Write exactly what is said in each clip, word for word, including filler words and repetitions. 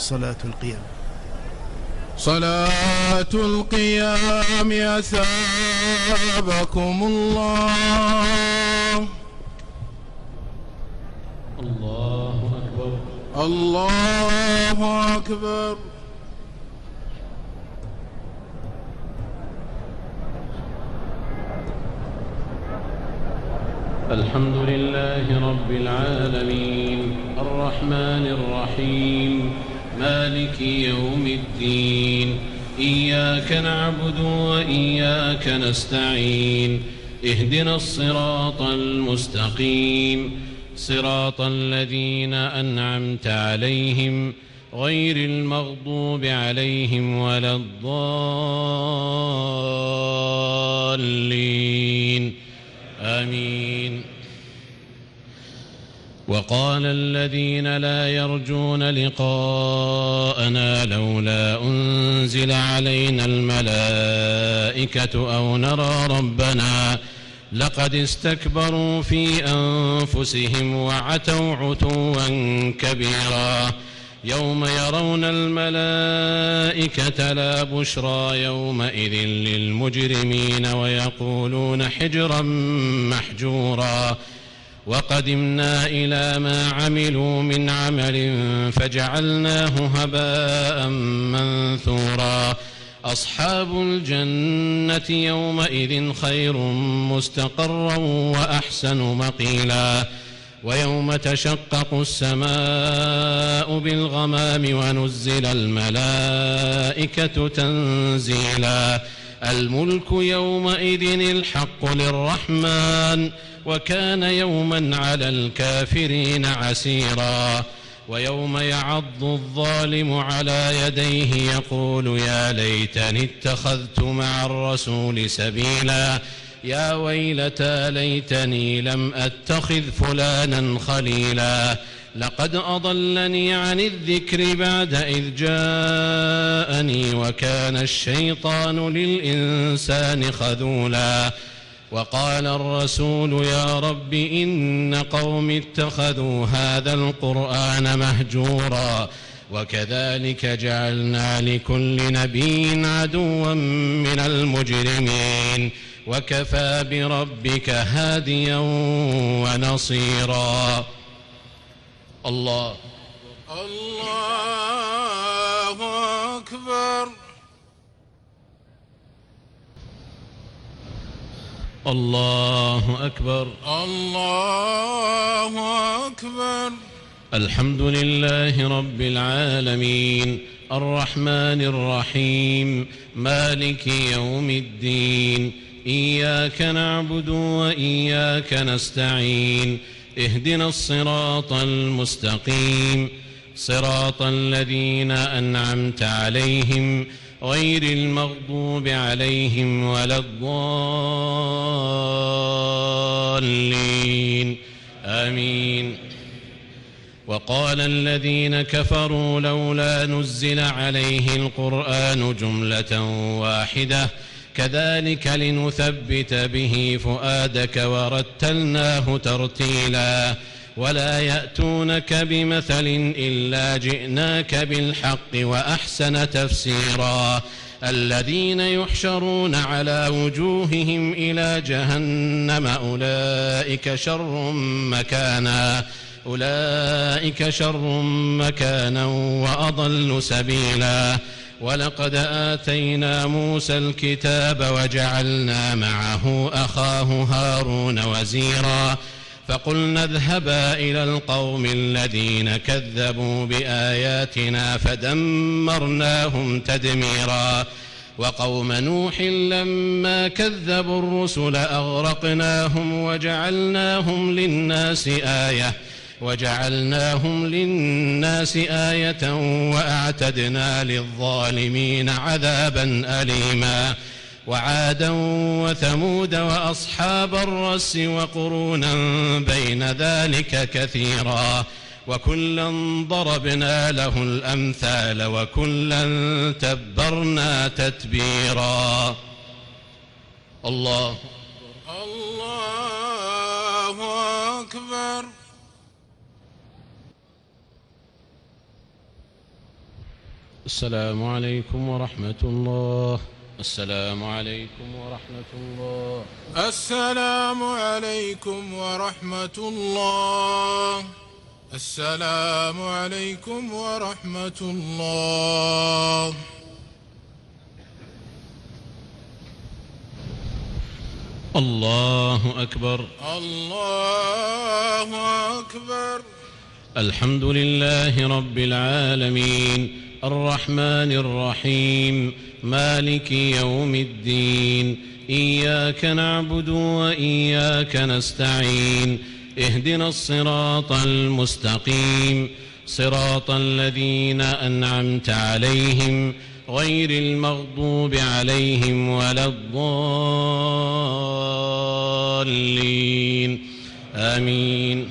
صلاة القيام. صلاة القيام أثابكم الله. الله أكبر. الله أكبر. الحمد لله رب العالمين الرحمن الرحيم مالك يوم الدين إياك نعبد وإياك نستعين اهدنا الصراط المستقيم صراط الذين أنعمت عليهم غير المغضوب عليهم ولا الضالين آمين. وقال الذين لا يرجون لقاءنا لولا أنزل علينا الملائكة أو نرى ربنا لقد استكبروا في أنفسهم وعتوا عتوا كبيرا يوم يرون الملائكة لا بشرى يومئذ للمجرمين ويقولون حجرا محجورا وقدمنا إلى ما عملوا من عمل فجعلناه هباء منثورا أصحاب الجنة يومئذ خير مستقرا وأحسن مقيلا ويوم تشقق السماء بالغمام ونزل الملائكة تنزيلا الملك يومئذ الحق للرحمن وكان يوما على الكافرين عسيرا ويوم يعض الظالم على يديه يقول يا ليتني اتخذت مع الرسول سبيلا يا ويلتى ليتني لم أتخذ فلانا خليلا لقد أضلني عن الذكر بعد إذ جاءني وكان الشيطان للإنسان خذولا وقال الرسول يا رب إن قوم اتخذوا هذا القرآن مهجورا وكذلك جعلنا لكل نبي عدوا من المجرمين وكفى بربك هاديا ونصيرا. الله الله أكبر. الله أكبر. الله أكبر. الحمد لله رب العالمين الرحمن الرحيم مالك يوم الدين إياك نعبد وإياك نستعين اهدنا الصراط المستقيم صراط الذين أنعمت عليهم غير المغضوب عليهم ولا الضالين آمين. وقال الذين كفروا لولا نزل عليه القرآن جملة واحدة كذلك لنثبت به فؤادك ورتلناه ترتيلا ولا يأتونك بمثل إلا جئناك بالحق وأحسن تفسيرا الذين يحشرون على وجوههم إلى جهنم أولئك شر مكانا أولئك شر مكانا وأضل سبيلا ولقد آتينا موسى الكتاب وجعلنا معه أخاه هارون وزيرا فقلنا اذهبا إلى القوم الذين كذبوا بآياتنا فدمرناهم تدميرا وقوم نوح لما كذبوا الرسل أغرقناهم وجعلناهم للناس آية وجعلناهم للناس آية وأعتدنا للظالمين عذابا أليما وعادا وثمود وأصحاب الرس وقرونا بين ذلك كثيرا وكلا ضربنا له الأمثال وكلا تبرنا تتبيرا. الله الله أكبر. السلام عليكم ورحمة الله. السلام عليكم ورحمة الله. السلام عليكم ورحمة الله. السلام عليكم ورحمة الله. الله أكبر. الله أكبر. الحمد لله رب العالمين الرحمن الرحيم مالك يوم الدين إياك نعبد وإياك نستعين اهدنا الصراط المستقيم صراط الذين أنعمت عليهم غير المغضوب عليهم ولا الضالين آمين.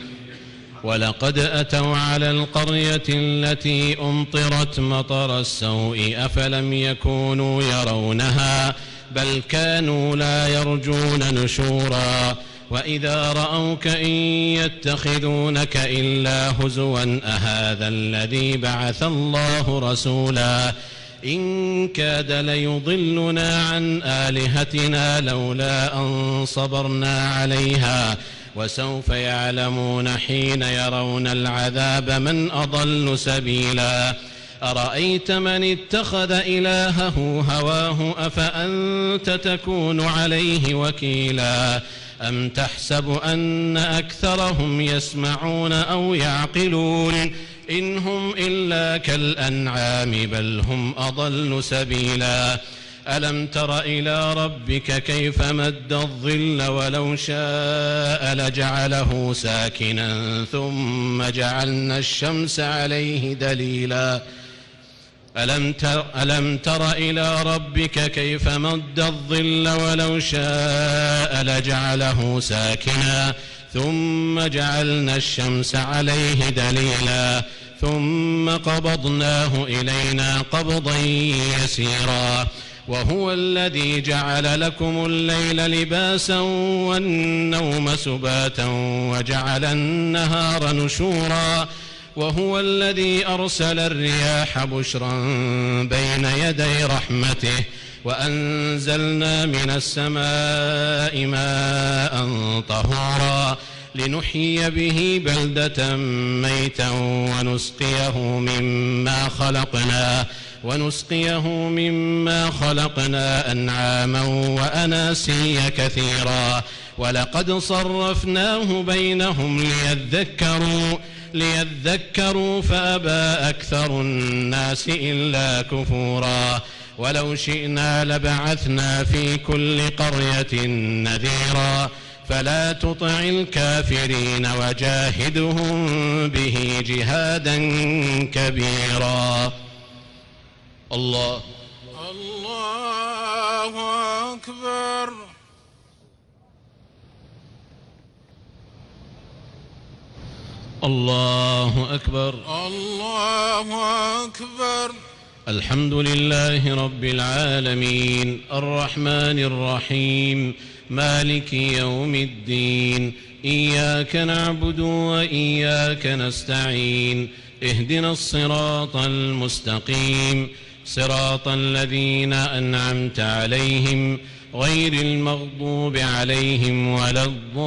ولقد أتوا على القرية التي أمطرت مطر السوء أفلم يكونوا يرونها بل كانوا لا يرجون نشورا وإذا رأوك إن يتخذونك إلا هزوا أهذا الذي بعث الله رسولا إن كاد ليضلنا عن آلهتنا لولا أن صبرنا عليها وسوف يعلمون حين يرون العذاب من أضل سبيلا أرأيت من اتخذ إلهه هواه أفأنت تكون عليه وكيلا أم تحسب أن أكثرهم يسمعون أو يعقلون إن هم إلا كالأنعام بل هم أضل سبيلا ألم تر إلى ربك كيف مد الظل ولو شاء لجعله ساكنا ثم جعلنا الشمس عليه دليلا ألم تر, ألم تر إلى ربك كيف مد الظل ولو شاء لجعله ساكنا ثم جعلنا الشمس عليه دليلا ثم قبضناه إلينا قبضا يسيرا وهو الذي جعل لكم الليل لباسا والنوم سباتا وجعل النهار نشورا وهو الذي أرسل الرياح بشرا بين يدي رحمته وأنزلنا من السماء ماء طهورا لنحيي به بلدة ميتا ونسقيه مما خلقنا ونسقيه مما خلقنا أنعاما وأناسيا كثيرا ولقد صرفناه بينهم ليذكروا ليذكروا فأبى أكثر الناس إلا كفورا ولو شئنا لبعثنا في كل قرية نذيرا فلا تطع الكافرين وجاهدهم به جهادا كبيرا. الله الله أكبر. الله أكبر. الله أكبر. الحمد لله رب العالمين الرحمن الرحيم مالك يوم الدين إياك نعبد وإياك نستعين اهدنا الصراط المستقيم صراط الذين أنعمت عليهم غير المغضوب عليهم ولا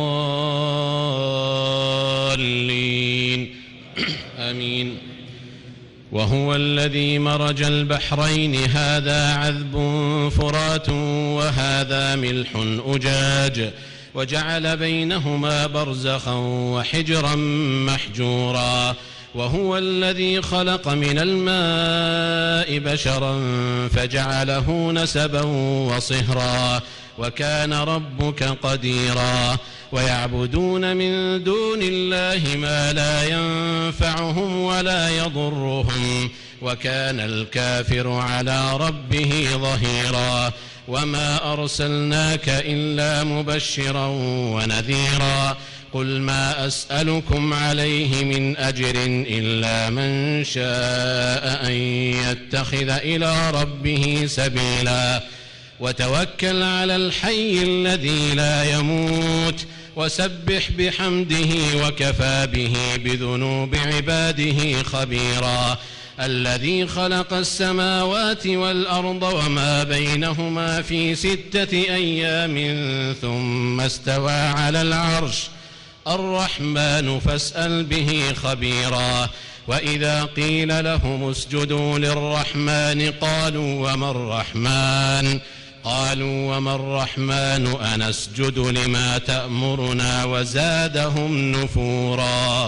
الضالين آمين. وهو الذي مرج البحرين هذا عذب فرات وهذا ملح أجاج وجعل بينهما برزخا وحجرا محجورا وهو الذي خلق من الماء بشرا فجعله نسبا وصهرا وكان ربك قديرا ويعبدون من دون الله ما لا ينفعهم ولا يضرهم وكان الكافر على ربه ظهيرا وما أرسلناك إلا مبشرا ونذيرا قل ما أسألكم عليه من أجر إلا من شاء أن يتخذ إلى ربه سبيلا وتوكل على الحي الذي لا يموت وسبح بحمده وكفى به بذنوب عباده خبيرا الذي خلق السماوات والأرض وما بينهما في ستة أيام ثم استوى على العرش الرحمن فاسأل به خبيرا. وإذا قيل لهم اسجدوا للرحمن قالوا وما الرحمن قالوا وما الرحمن أنسجد لما تأمرنا وزادهم نفورا.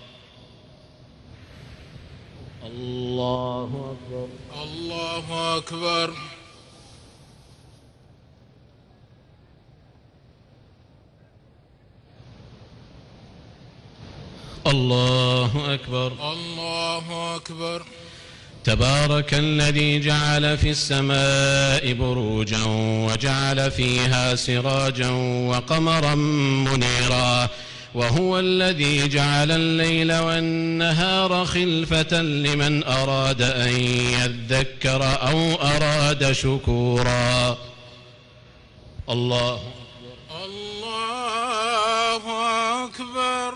الله أكبر. الله أكبر. الله أكبر. الله أكبر. تبارك الذي جعل في السماء بروجا وجعل فيها سراجا وقمرا منيرا وهو الذي جعل الليل والنهار خلفة لمن أراد أن يذكر أو أراد شكورا. الله الله أكبر.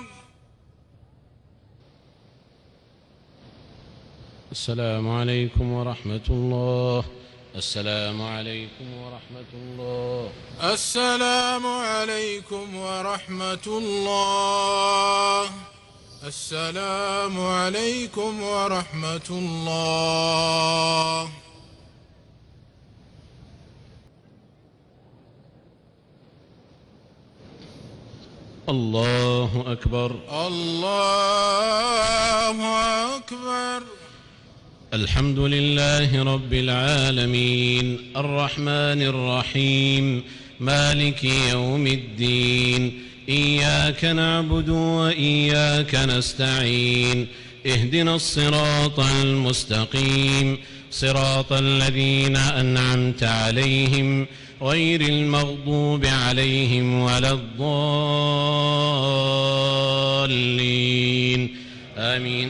السلام عليكم ورحمة الله. السلام عليكم ورحمة الله. السلام عليكم ورحمة الله. السلام عليكم ورحمة الله. الله أكبر. الله أكبر. الحمد لله رب العالمين الرحمن الرحيم مالك يوم الدين إياك نعبد وإياك نستعين اهدنا الصراط المستقيم صراط الذين أنعمت عليهم غير المغضوب عليهم ولا الضالين آمين.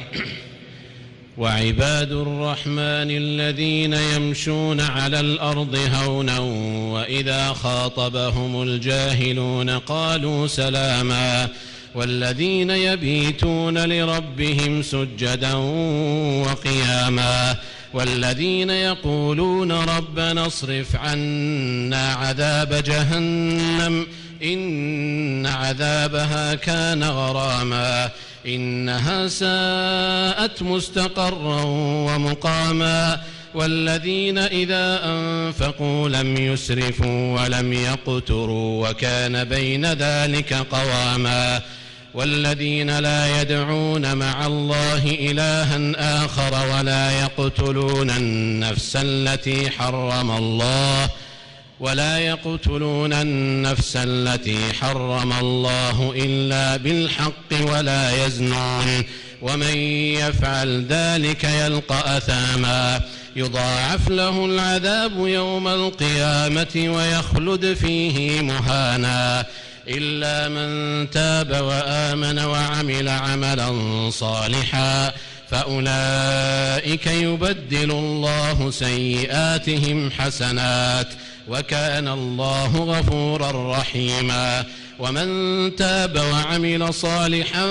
وعباد الرحمن الذين يمشون على الأرض هونا وإذا خاطبهم الجاهلون قالوا سلاما والذين يبيتون لربهم سجدا وقياما والذين يقولون ربنا اصرف عنا عذاب جهنم إن عذابها كان غراما إنها ساءت مستقرا ومقاما والذين إذا أنفقوا لم يسرفوا ولم يقتروا وكان بين ذلك قواما والذين لا يدعون مع الله إلها آخر ولا يقتلون النفس التي حرم الله ولا يقتلون النفس التي حرم الله إلا بالحق ولا يزنون ومن يفعل ذلك يلقى أثاما يضاعف له العذاب يوم القيامة ويخلد فيه مهانا إلا من تاب وآمن وعمل عملا صالحا فأولئك يبدل الله سيئاتهم حسنات وكان الله غفورا رحيما ومن تاب وعمل صالحا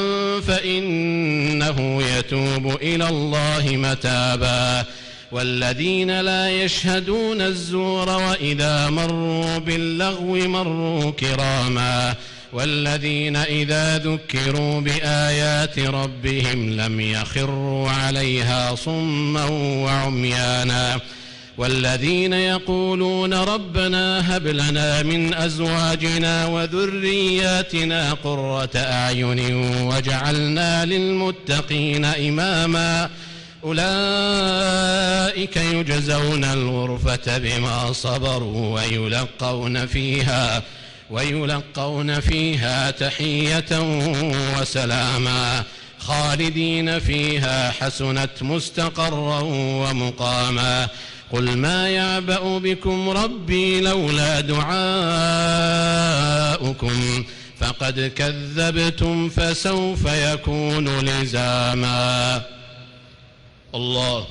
فإنه يتوب إلى الله متابا والذين لا يشهدون الزور وإذا مروا باللغو مروا كراما والذين إذا ذكروا بآيات ربهم لم يخروا عليها صما وعميانا والذين يقولون ربنا هب لنا من أزواجنا وذرياتنا قرة أعين واجعلنا للمتقين إماما أولئك يجزون الغرفة بما صبروا ويلقون فيها ويلقون فيها تحية وسلاما خالدين فيها حسنت مستقرا ومقاما قل ما يعبأ بكم ربي لولا دعاؤكم فقد كذبتم فسوف يكون لزاما. الله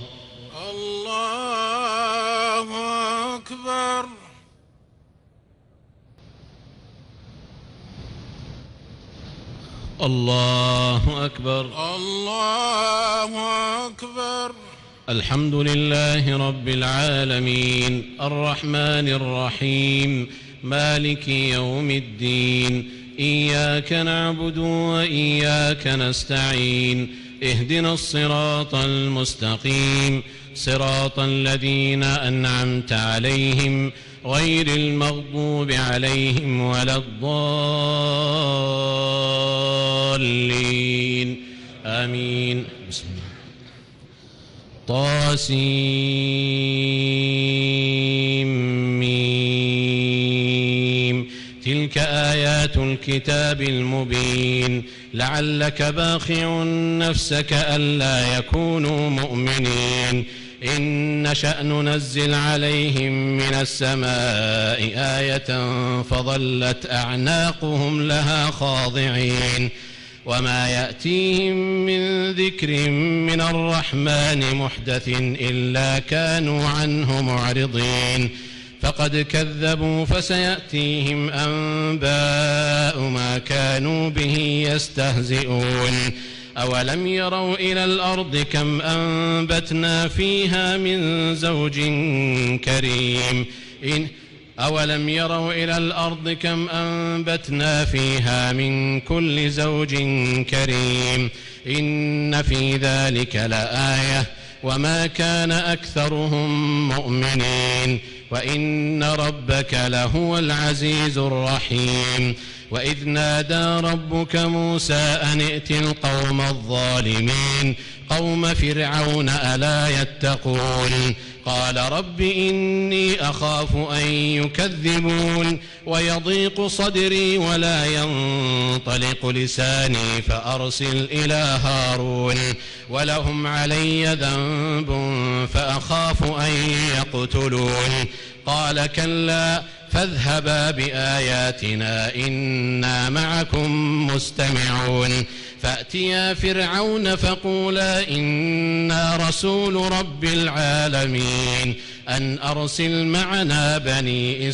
الله أكبر. الله أكبر. الله أكبر. الحمد لله رب العالمين الرحمن الرحيم مالك يوم الدين إياك نعبد وإياك نستعين اهدنا الصراط المستقيم صراط الذين أنعمت عليهم غير المغضوب عليهم ولا الضالين آمين. بسم الله. طاسيم تلك آيات الكتاب المبين لعلك باخع نفسك ألا يكونوا مؤمنين إن نشأ ننزل عليهم من السماء آية فظلت أعناقهم لها خاضعين وما يأتيهم من ذكر من الرحمن محدث إلا كانوا عنه معرضين فقد كذبوا فسيأتيهم أنباء ما كانوا به يستهزئون أولم يروا إلى الأرض كم أنبتنا فيها من زوج كريم إن أولم يروا إلى الأرض كم أنبتنا فيها من كل زوج كريم إن في ذلك لآية وما كان أكثرهم مؤمنين وإن ربك لهو العزيز الرحيم وإذ نادى ربك موسى أن ائت القوم الظالمين قوم فرعون ألا يتقون قال رب إني أخاف أن يكذبون ويضيق صدري ولا ينطلق لساني فأرسل إلى هارون ولهم علي ذنب فأخاف أن يقتلون قال كلا فاذهبا بآياتنا إنا معكم مستمعون فأتيا فرعون فقولا إنا رسول رب العالمين أن أرسل معنا بني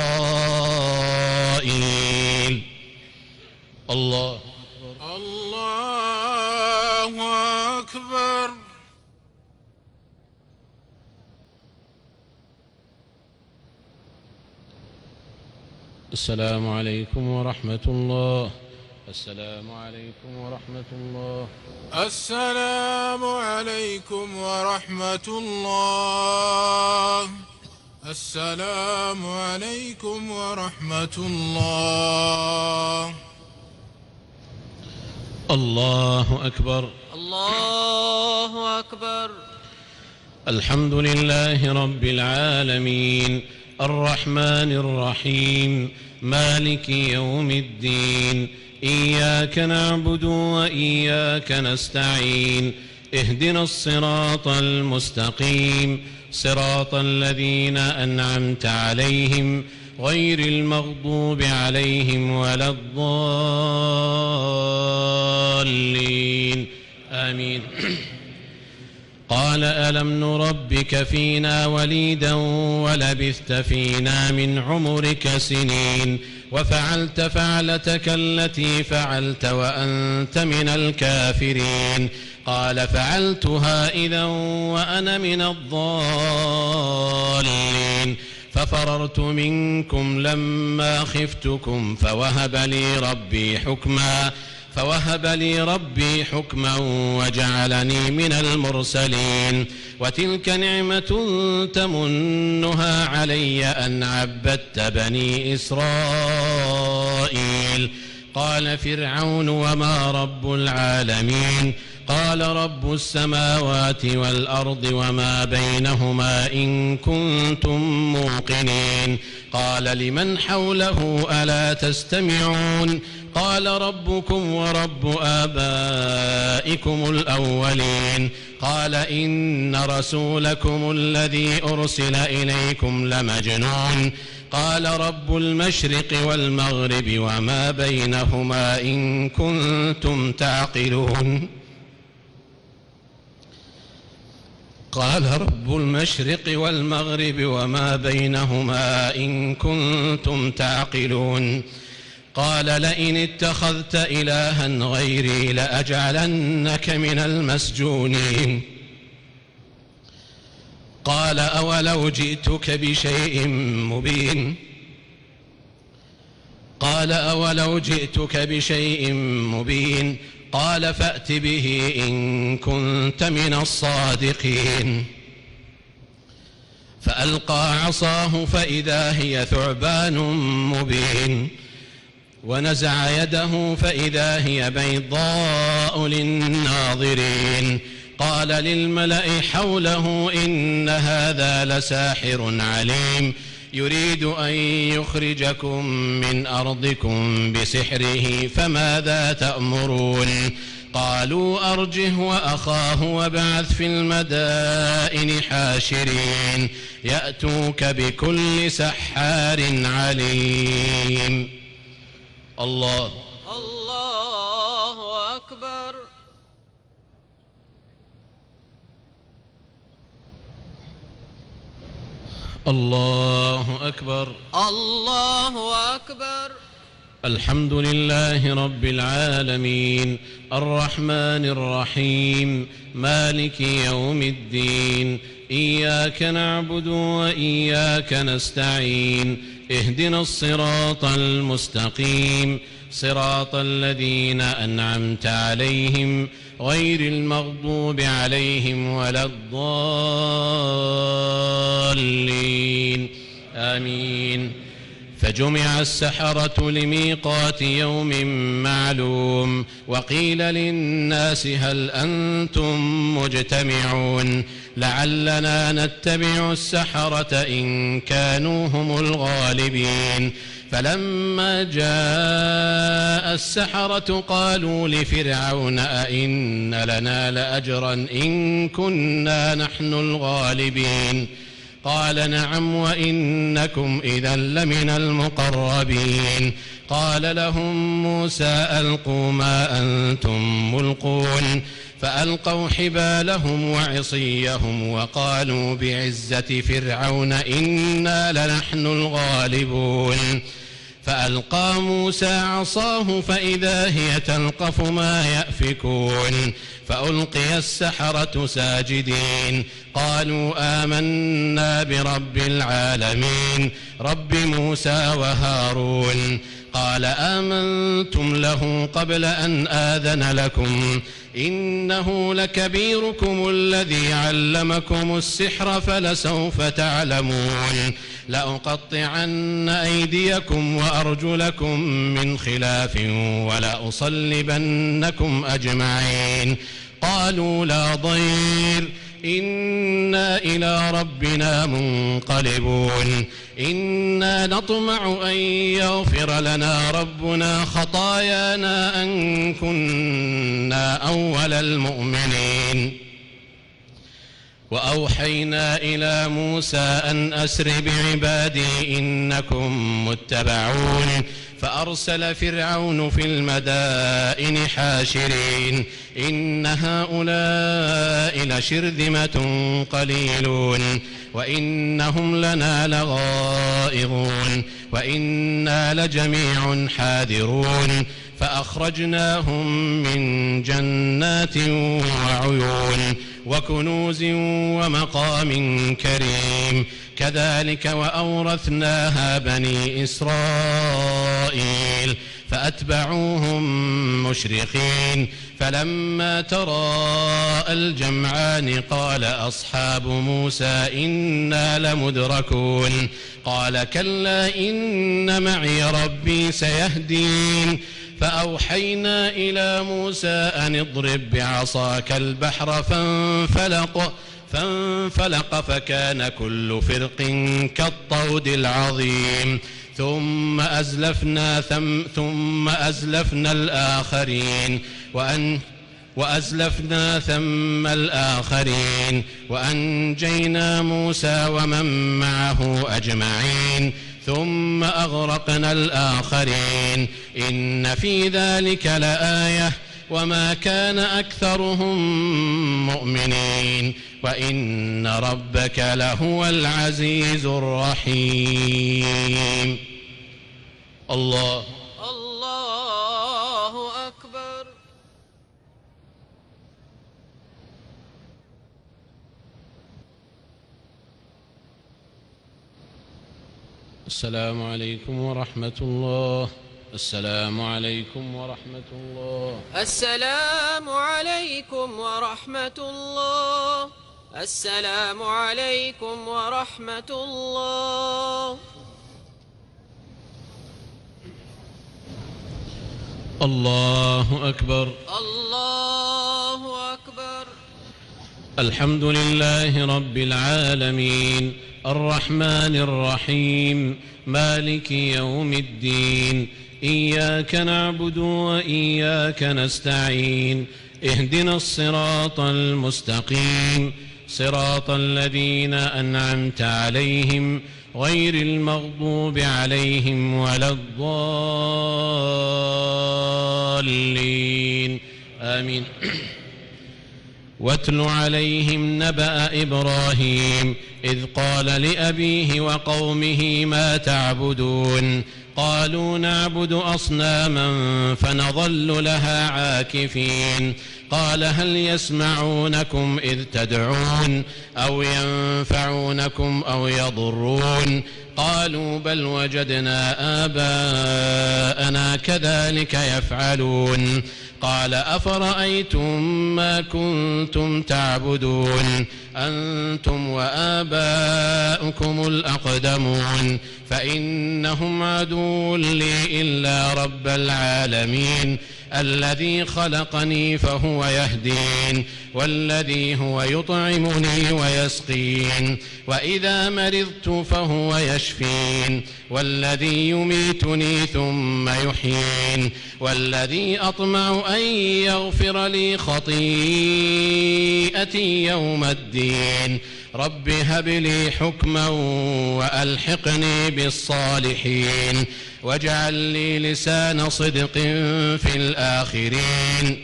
إسرائيل. الله الله أكبر. السلام عليكم ورحمة الله. السلام عليكم ورحمة الله. السلام عليكم ورحمة الله. السلام عليكم ورحمة الله. الله أكبر. الله أكبر. الحمد لله رب العالمين الرحمن الرحيم مالك يوم الدين إياك نعبد وإياك نستعين اهدنا الصراط المستقيم صراط الذين أنعمت عليهم غير المغضوب عليهم ولا الضالين آمين. قال ألم نربك فينا وليدا ولبثت فينا من عمرك سنين وفعلت فعلتك التي فعلت وأنت من الكافرين قال فعلتها إذا وأنا من الضالين ففررت منكم لما خفتكم فوهب لي ربي حكما فوهب لي ربي حكما وجعلني من المرسلين وتلك نعمة تمنها علي أن عبدت بني إسرائيل قال فرعون وما رب العالمين قال رب السماوات والأرض وما بينهما إن كنتم موقنين قال لمن حوله ألا تستمعون قال ربكم ورب آبائكم الأولين قال إن رسولكم الذي أرسل إليكم لمجنون قال رب المشرق والمغرب وما بينهما إن كنتم تعقلون قال رب المشرق والمغرب وما بينهما إن كنتم تعقلون قال لئن اتخذت إلها غيري لأجعلنك من المسجونين قال أولو جئتك بشيء مبين قال أولو جئتك بشيء مبين قال فأت به إن كنت من الصادقين فألقى عصاه فإذا هي ثعبان مبين ونزع يده فإذا هي بيضاء للناظرين قال للملأ حوله إن هذا لساحر عليم يريد أن يخرجكم من أرضكم بسحره فماذا تأمرون قالوا أرجه وأخاه وابعث في المدائن حاشرين يأتوك بكل سحار عليم. الله الله أكبر. الله أكبر. الله أكبر. الحمد لله رب العالمين الرحمن الرحيم مالك يوم الدين إياك نعبد وإياك نستعين اهدنا الصراط المستقيم صراط الذين أنعمت عليهم غير المغضوب عليهم ولا الضالين آمين. فجمع السحرة لميقات يوم معلوم وقيل للناس هل أنتم مجتمعون لعلنا نتبع السحرة إن كانوا هم الغالبين. فلما جاء السحرة قالوا لفرعون أئن لنا لأجرا إن كنا نحن الغالبين قال نعم وإنكم إذا لمن المقربين. قال لهم موسى ألقوا ما أنتم ملقون فألقوا حبالهم وعصيهم وقالوا بعزة فرعون إنا لنحن الغالبون. فألقى موسى عصاه فإذا هي تلقف ما يأفكون فألقي السحرة ساجدين قالوا آمنا برب العالمين رب موسى وهارون. قال آمنتم له قبل أن آذن لكم إنه لكبيركم الذي علمكم السحر فلسوف تعلمون لأقطعن أيديكم وأرجلكم من خلاف ولأصلبنكم أجمعين. قالوا لا ضير إنا إلى ربنا منقلبون إنا نطمع أن يغفر لنا ربنا خطايانا أن كنا أول المؤمنين. وأوحينا إلى موسى أن أسر بعبادي إنكم متبعون فأرسل فرعون في المدائن حاشرين إن هؤلاء لشرذمة قليلون وإنهم لنا لغائظون وإنا لجميع حاذرون. فأخرجناهم من جنات وعيون وكنوز ومقام كريم كذلك وأورثناها بني إسرائيل فأتبعوهم مشرقين. فلما تراءى الجمعان قال أصحاب موسى إنا لمدركون قال كلا إن معي ربي سيهدين. فأوحينا إلى موسى أن اضرب بعصاك البحر فانفلق فانفلق فكان كل فرق كالطود العظيم. ثم أزلفنا ثم, ثم أزلفنا الآخرين وأن وأزلفنا ثم الآخرين وأنجينا موسى ومن معه أجمعين ثم أغرقنا الآخرين إن في ذلك لآية وما كان أكثرهم مؤمنين وإن ربك لهو العزيز الرحيم. الله الله أكبر. السلام عليكم ورحمة الله. السلام عليكم ورحمة الله. السلام عليكم ورحمة الله. السلام عليكم ورحمة الله. الله أكبر. الله أكبر. الحمد لله رب العالمين الرحمن الرحيم مالك يوم الدين إياك نعبد وإياك نستعين اهدنا الصراط المستقيم صراط الذين أنعمت عليهم غير المغضوب عليهم ولا الضالين آمين. واتل عليهم نبأ إبراهيم إذ قال لأبيه وقومه ما تعبدون قالوا نعبد أصناما فنظل لها عاكفين قال هل يسمعونكم إذ تدعون أو ينفعونكم أو يضرون قالوا بل وجدنا آباءنا كذلك يفعلون قال أفرأيتم ما كنتم تعبدون أنتم وآباؤكم الأقدمون فإنهم عدو لي إلا رب العالمين الذي خلقني فهو يهدين والذي هو يطعمني ويسقين وإذا مرضت فهو يشفين والذي يميتني ثم يحيين والذي أطمع أن يغفر لي خطيئتي يوم الدين رب هب لي حكما وألحقني بالصالحين واجعل لي لسان صدق في الآخرين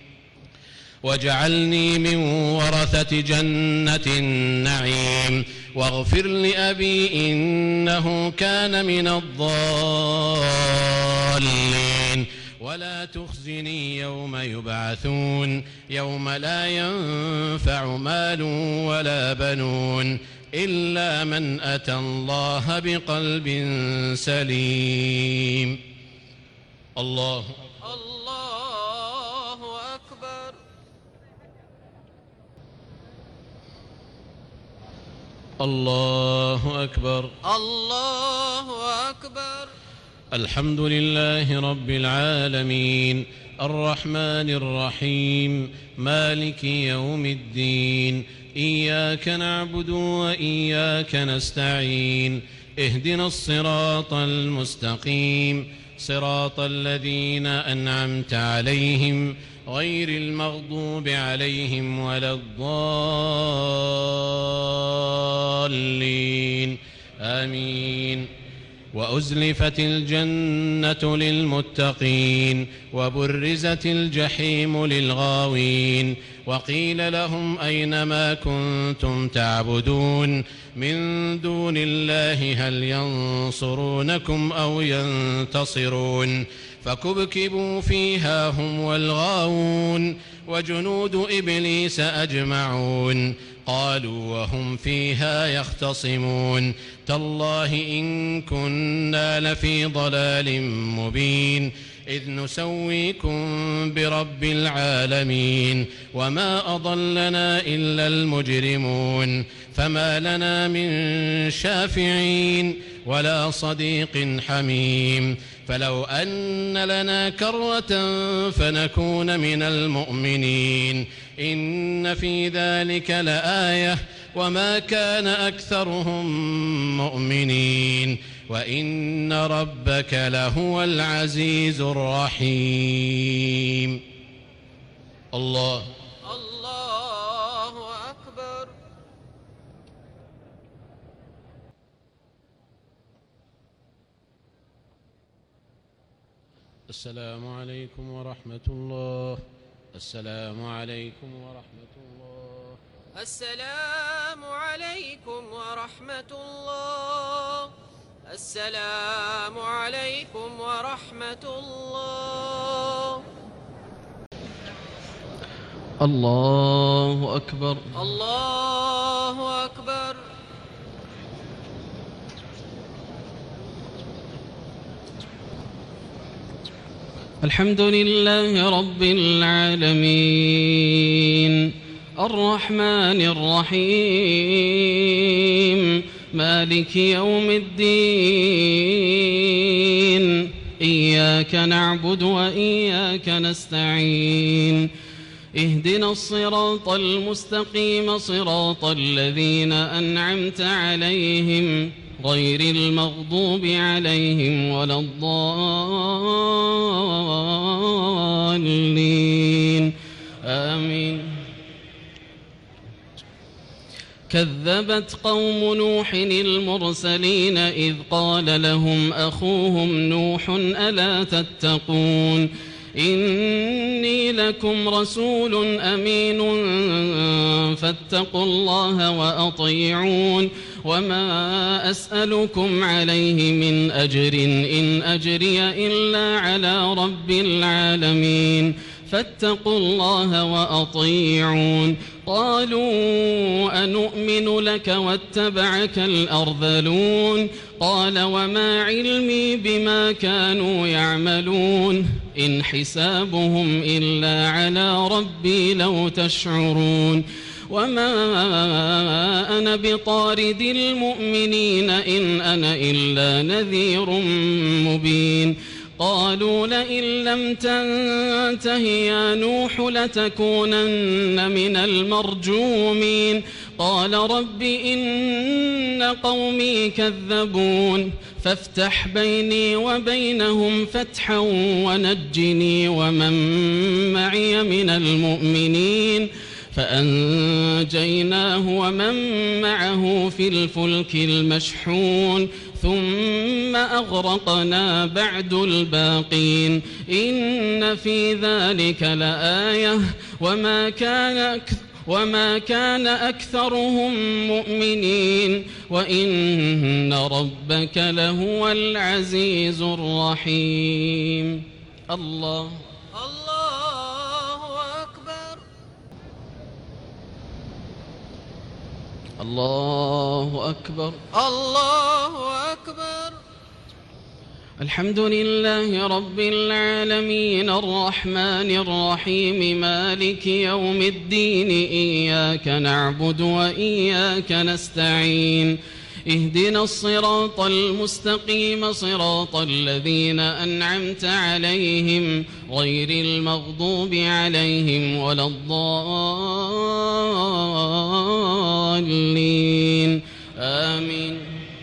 واجعلني من ورثة جنة النعيم واغفر لأبي إنه كان من الضالين ولا تخزني يوم يبعثون يوم لا ينفع مال ولا بنون إلا من أتى الله بقلب سليم. الله الله أكبر. الله أكبر. الله أكبر. الحمد لله رب العالمين الرحمن الرحيم مالك يوم الدين إياك نعبد وإياك نستعين اهدنا الصراط المستقيم صراط الذين أنعمت عليهم غير المغضوب عليهم ولا الضالين آمين. وأزلفت الجنة للمتقين وبرزت الجحيم للغاوين وقيل لهم أين ما كنتم تعبدون من دون الله هل ينصرونكم أو ينتصرون فكبكبوا فيها هم والغاوون وجنود إبليس أجمعون قالوا وهم فيها يختصمون تالله إن كنا لفي ضلال مبين إذ نسويكم برب العالمين وما أضلنا إلا المجرمون فما لنا من شافعين ولا صديق حميم فلو أن لنا كرة فنكون من المؤمنين إن في ذلك لآية وما كان أكثرهم مؤمنين وإن ربك لهو العزيز الرحيم. الله الله أكبر. السلام عليكم ورحمة الله. السلام عليكم ورحمة الله. السلام عليكم ورحمة الله. السلام عليكم ورحمة الله. الله أكبر. الله أكبر. الحمد لله رب العالمين الرحمن الرحيم مالك يوم الدين إياك نعبد وإياك نستعين اهدنا الصراط المستقيم صراط الذين أنعمت عليهم غير المغضوب عليهم ولا الضالين آمين. كذبت قوم نوح المرسلين إذ قال لهم أخوهم نوح ألا تتقون إني لكم رسول أمين فاتقوا الله وأطيعون وما أسألكم عليه من أجر إن أجري إلا على رب العالمين فاتقوا الله وأطيعون. قالوا أنؤمن لك واتبعك الأرذلون قال وما علمي بما كانوا يعملون إن حسابهم إلا على ربي لو تشعرون وما أنا بطارد المؤمنين إن أنا إلا نذير مبين. قالوا لئن لم تنته يا نوح لتكونن من المرجومين قال رب إن قومي كذبون فافتح بيني وبينهم فتحا ونجني ومن معي من المؤمنين فأنجيناه ومن معه في الفلك المشحون ثم أغرقنا بعد الباقين إن في ذلك لآية وما كان أكثر وما كان أكثرهم مؤمنين وإن ربك لهو العزيز الرحيم. الله الله أكبر الله أكبر الله أكبر. الحمد لله رب العالمين الرحمن الرحيم مالك يوم الدين إياك نعبد وإياك نستعين اهدنا الصراط المستقيم صراط الذين أنعمت عليهم غير المغضوب عليهم ولا الضالين آمين.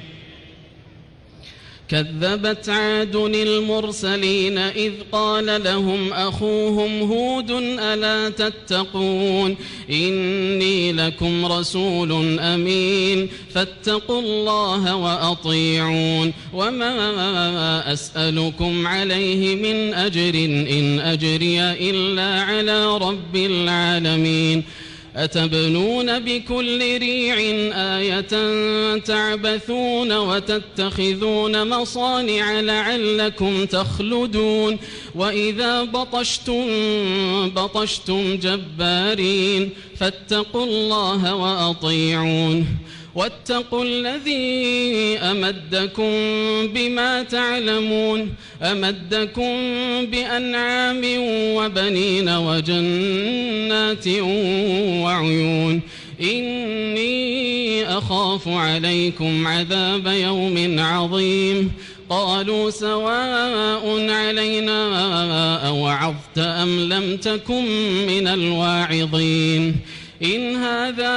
كذبت عاد المرسلين إذ قال لهم أخوهم هود ألا تتقون إني لكم رسول أمين فاتقوا الله وأطيعون وما أسألكم عليه من أجر إن أجري إلا على رب العالمين أتبنون بكل ريع آية تعبثون وتتخذون مصانع لعلكم تخلدون وإذا بطشتم بطشتم جبارين فاتقوا الله وأطيعون واتقوا الذي أمدكم بما تعلمون أمدكم بأنعام وبنين وجنات وعيون إني أخاف عليكم عذاب يوم عظيم. قالوا سواء علينا أوعظت أم لم تكن من الواعظين إن هذا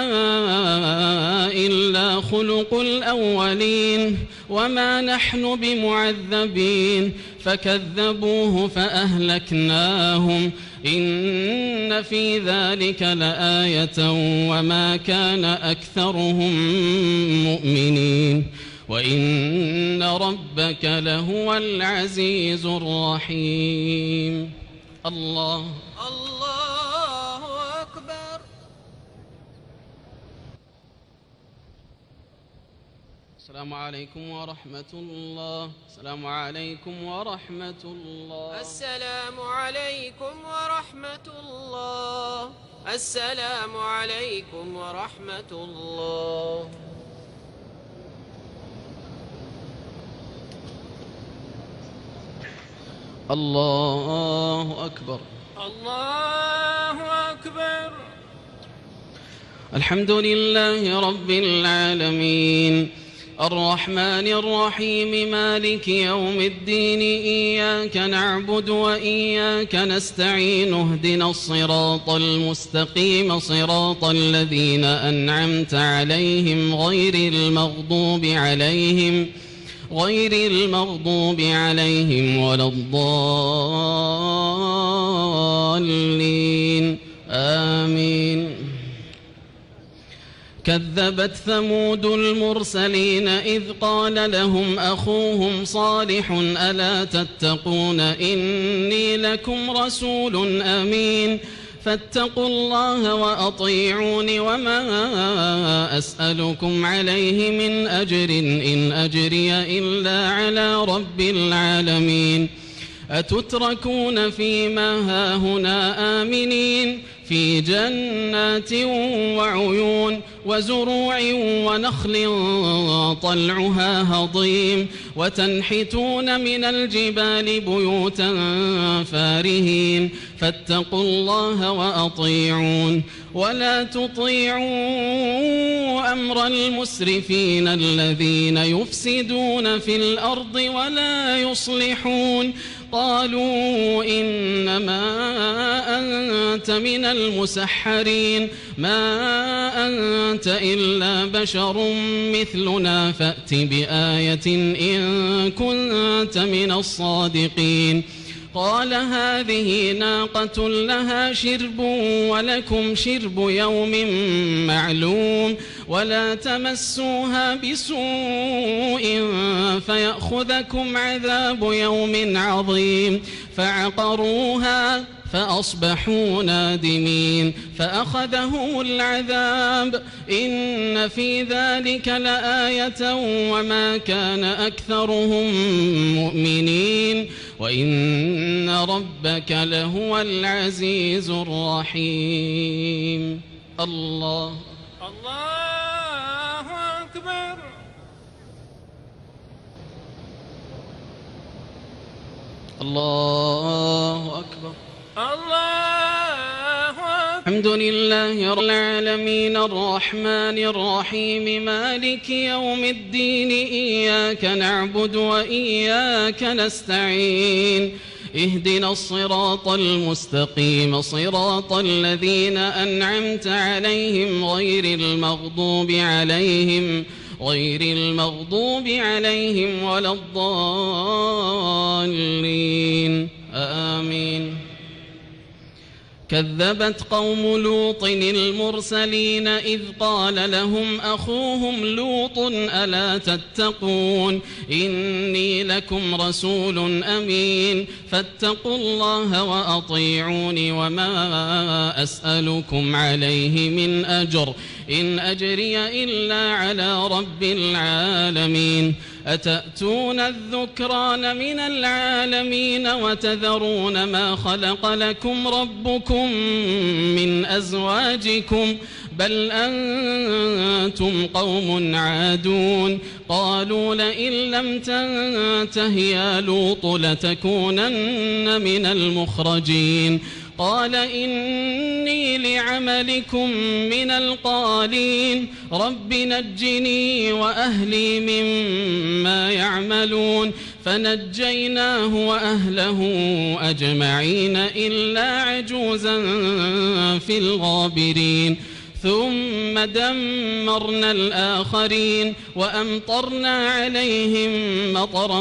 إلا خلق الأولين وما نحن بمعذبين فكذبوه فأهلكناهم إن في ذلك لآية وما كان أكثرهم مؤمنين وإن ربك لهو العزيز الرحيم. الله الله أكبر. السلام عليكم ورحمة الله. السلام عليكم ورحمة الله. السلام عليكم ورحمة الله. السلام عليكم ورحمة الله. الله أكبر. الله أكبر. الحمد لله رب العالمين الرحمن الرحيم مالك يوم الدين إياك نعبد وإياك نستعين اهدنا الصراط المستقيم صراط الذين أنعمت عليهم غير المغضوب عليهم غير المغضوب عليهم ولا الضالين آمين. كذبت ثمود المرسلين إذ قال لهم أخوهم صالح ألا تتقون إني لكم رسول أمين فاتقوا الله وأطيعون وما أسألكم عليه من أجر إن أجري إلا على رب العالمين. أتتركون فيما هاهنا آمنين في جنات وعيون وزروع ونخل طلعها هضيم وتنحتون من الجبال بيوتا فارهين فاتقوا الله وأطيعون ولا تطيعوا أمر المسرفين الذين يفسدون في الأرض ولا يصلحون. قالوا إنما أنت من المسحرين ما أنت إلا بشر مثلنا فأت بآية إن كنت من الصادقين. قال هذه ناقة لها شرب ولكم شرب يوم معلوم ولا تمسوها بسوء فيأخذكم عذاب يوم عظيم. فعقروها فأصبحوا نادمين فأخذهم العذاب إن في ذلك لآية وما كان أكثرهم مؤمنين وإن ربك لهو العزيز الرحيم. الله الله أكبر. الله أكبر. الله أكبر. الحمد لله رب العالمين الرحمن الرحيم مالك يوم الدين إياك نعبد وإياك نستعين اهدنا الصراط المستقيم صراط الذين أنعمت عليهم غير المغضوب عليهم غير المغضوب عليهم ولا الضالين آمين. كذبت قوم لوط المرسلين إذ قال لهم أخوهم لوط ألا تتقون إني لكم رسول أمين فاتقوا الله وأطيعون وما أسألكم عليه من أجر إن أجري إلا على رب العالمين. أتأتون الذكران من العالمين وتذرون ما خلق لكم ربكم من أزواجكم بل أنتم قوم عادون. قالوا لئن لم تنته يا لوط لتكونن من المخرجين. قال إني لعملكم من القالين رب نجني وأهلي مما يعملون. فنجيناه وأهله أجمعين إلا عجوزا في الغابرين. ثم دمرنا الآخرين وأمطرنا عليهم مطرا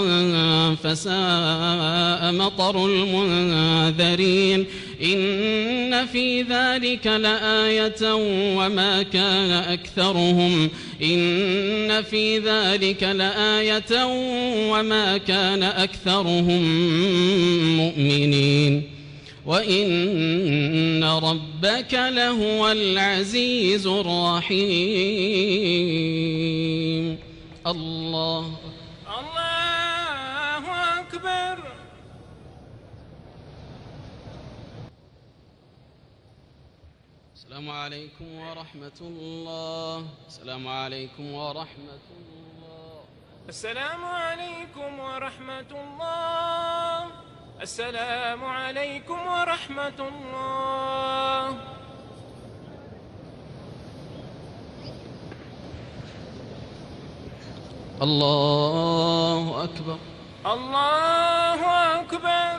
فساء مطر المنذرين. إن في ذلك لآية وما كان أكثرهم إن في ذلك لآية وما كان أكثرهم مؤمنين وإن ربك لهو العزيز الرحيم. الله الله أكبر. السلام عليكم ورحمة الله. السلام عليكم ورحمة الله. السلام عليكم ورحمة الله. السلام عليكم ورحمة الله. الله أكبر. الله أكبر.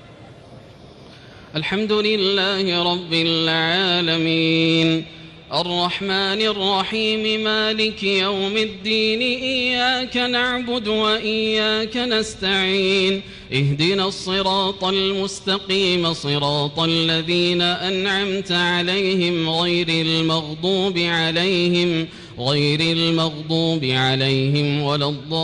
الحمد لله رب العالمين الرحمن الرحيم مالك يوم الدين إياك نعبد وإياك نستعين اهدنا الصراط المستقيم صراط الذين أنعمت عليهم غير المغضوب عليهم غير المغضوب عليهم ولا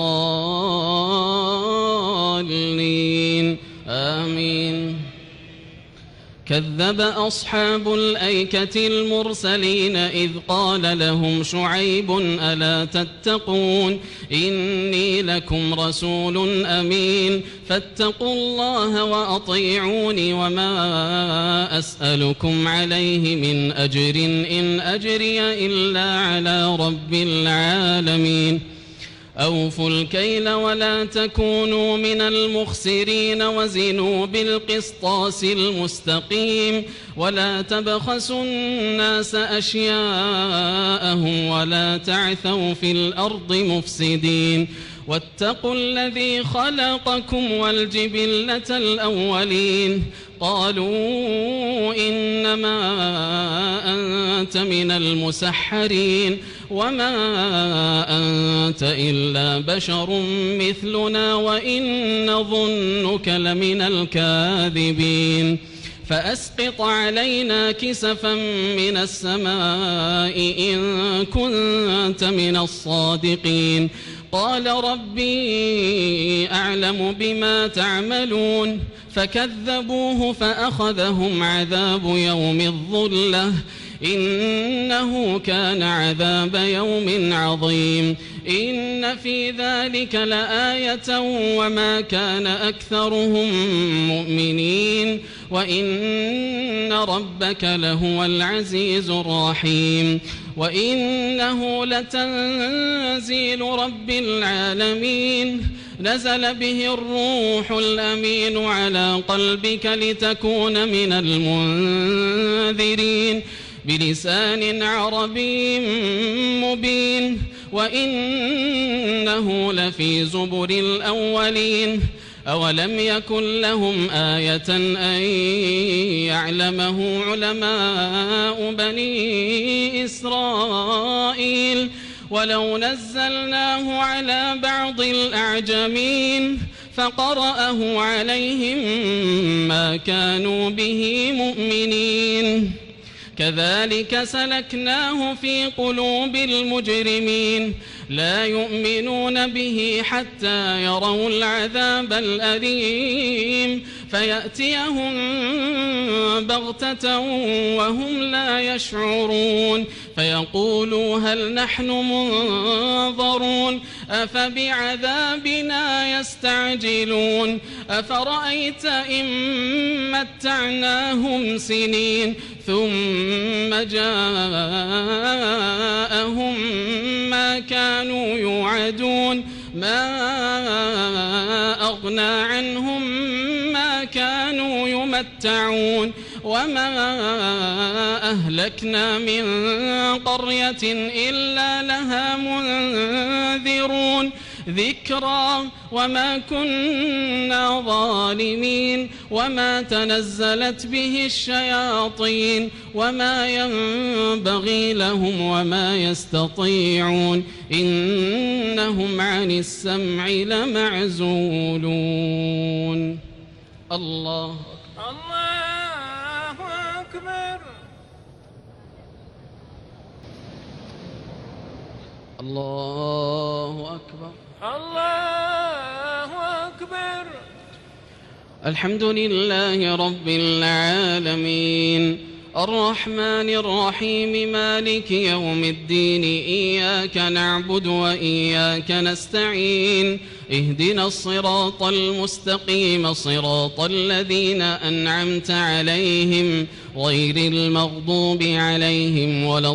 الضالين آمين. كذب أصحاب الأيكة المرسلين إذ قال لهم شعيب ألا تتقون إني لكم رسول أمين فاتقوا الله وأطيعوني وما أسألكم عليه من أجر إن أجري إلا على رب العالمين. أوفوا الكيل ولا تكونوا من المخسرين وزنوا بالقسطاس المستقيم ولا تبخسوا الناس أشياءهم ولا تعثوا في الأرض مفسدين واتقوا الذي خلقكم والجبلة الأولين قالوا إنما أنت من المسحرين وما أنت إلا بشر مثلنا وإن نظنك لمن الكاذبين فأسقط علينا كسفا من السماء إن كنت من الصادقين قال ربي أعلم بما تعملون فكذبوه فأخذهم عذاب يوم الظلة إنه كان عذاب يوم عظيم إن في ذلك لآية وما كان أكثرهم مؤمنين وإن ربك لهو العزيز الرحيم وإنه لتنزيل رب العالمين نزل به الروح الأمين على قلبك لتكون من المنذرين بلسان عربي مبين وإنه لفي زبر الأولين أولم يكن لهم آية أن يعلمه علماء بني إسرائيل ولو نزلناه على بعض الأعجمين فقرأه عليهم ما كانوا به مؤمنين كذلك سلكناه في قلوب المجرمين لا يؤمنون به حتى يروا العذاب الأليم فيأتيهم بغتة وهم لا يشعرون فيقولوا هل نحن منظرون أفبعذابنا يستعجلون أفرأيت إن متعناهم سنين ثم جاءهم ما كانوا يوعدون ما أغنى عنهم ما كانوا يمتعون وما أهلكنا من قرية إلا لها منذرون ذكرى وما كنا ظالمين وما تنزلت به الشياطين وما ينبغي لهم وما يستطيعون إنهم عن السمع لمعزولون. الله الله أكبر. الله أكبر. الله أكبر. الحمد لله رب العالمين الرحمن الرحيم مالك يوم الدين إياك نعبد وإياك نستعين اهدنا الصراط المستقيم صراط الذين أنعمت عليهم غير المغضوب عليهم ولا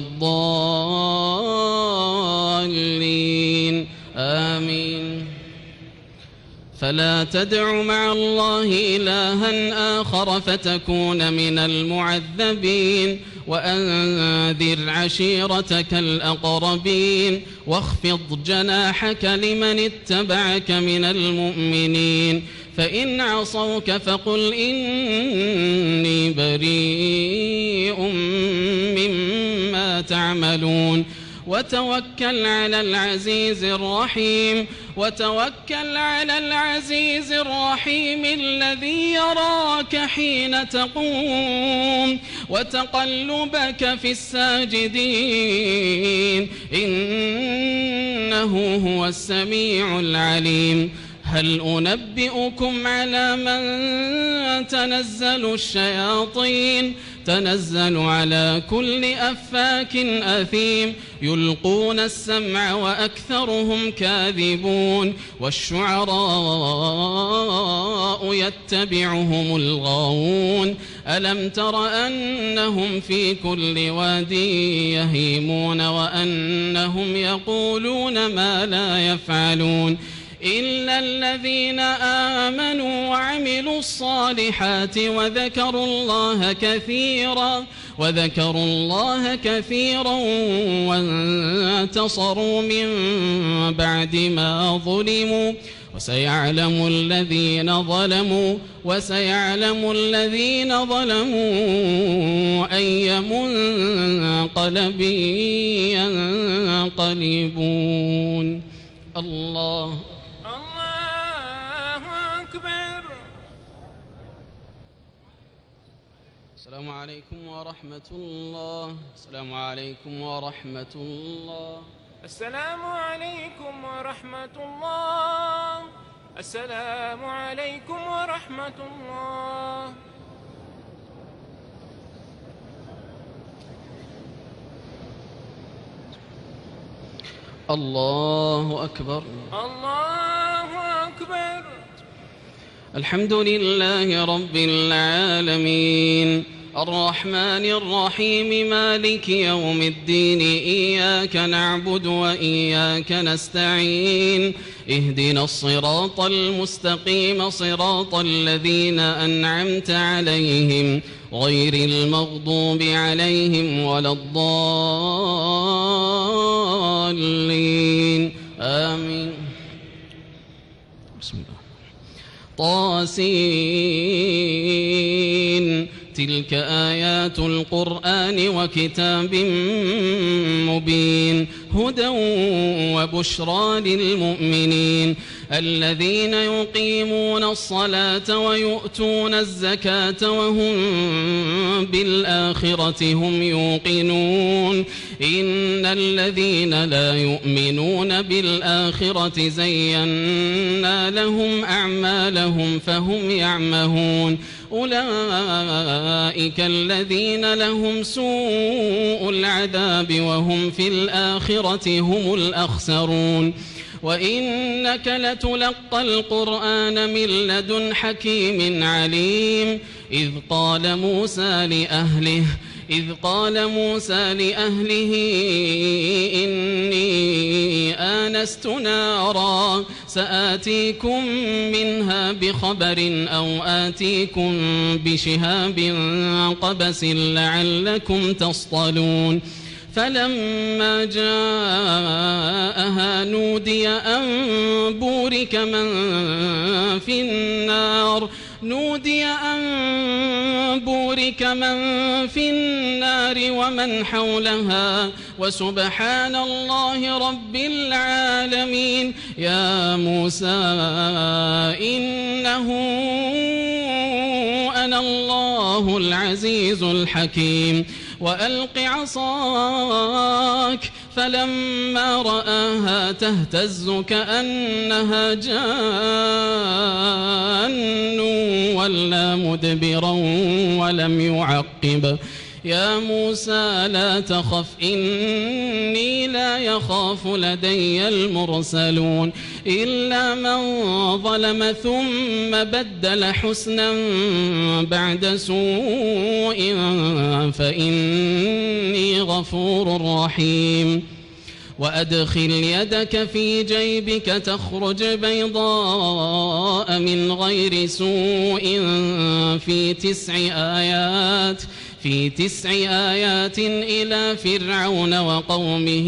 الضالين آمين. فلا تدع مع الله إلها آخر فتكون من المعذبين وأنذر عشيرتك الأقربين واخفض جناحك لمن اتبعك من المؤمنين فإن عصوك فقل إني بريء مما تعملون وتوكل على العزيز الرحيم وتوكل على العزيز الرحيم الذي يراك حين تقوم وتقلبك في الساجدين إنه هو السميع العليم هل أنبئكم على من تنزل الشياطين تنزل على كل أفاك أثيم يلقون السمع وأكثرهم كاذبون والشعراء يتبعهم الغاوون ألم تر أنهم في كل واد يهيمون وأنهم يقولون ما لا يفعلون إلا الذين آمنوا وعملوا الصالحات وذكروا الله كثيرا وذكروا الله كثيرا وانتصروا من بعد ما ظلموا وسيعلم الذين ظلموا وسيعلم الذين ظلموا أي منقلب ينقلبون. الله السلام عليكم ورحمة الله. السلام عليكم ورحمة الله. السلام عليكم ورحمة الله. السلام عليكم ورحمة الله. الله أكبر. الله أكبر. الحمد لله رب العالمين الرحمن الرحيم مالك يوم الدين إياك نعبد وإياك نستعين اهدنا الصراط المستقيم صراط الذين أنعمت عليهم غير المغضوب عليهم ولا الضالين آمين. بسم الله. طاسين تلك آيات القرآن وكتاب مبين هدى وبشرى للمؤمنين الذين يقيمون الصلاة ويؤتون الزكاة وهم بالآخرة هم يوقنون إن الذين لا يؤمنون بالآخرة زينا لهم أعمالهم فهم يعمهون أولئك الذين لهم سوء العذاب وهم في الآخرة هم الأخسرون وإنك لتلقى القرآن من لدن حكيم عليم إذ قال موسى لأهله إذ قال موسى لأهله إني آنست نارا سآتيكم منها بخبر أو آتيكم بشهاب قبس لعلكم تصطلون فلما جاءها نودي أن بورك من في النار نودي أن بورك من في النار ومن حولها وسبحان الله رب العالمين يا موسى إنه أنا الله العزيز الحكيم وألق عصاك فلما رآها تهتز كأنها جان ولا مدبرا ولم يعقب يا موسى لا تخف إني لا يخاف لدي المرسلون إلا من ظلم ثم بدل حسنا بعد سوء فإني غفور رحيم وأدخل يدك في جيبك تخرج بيضاء من غير سوء في تسع آيات في تسع آيات إلى فرعون وقومه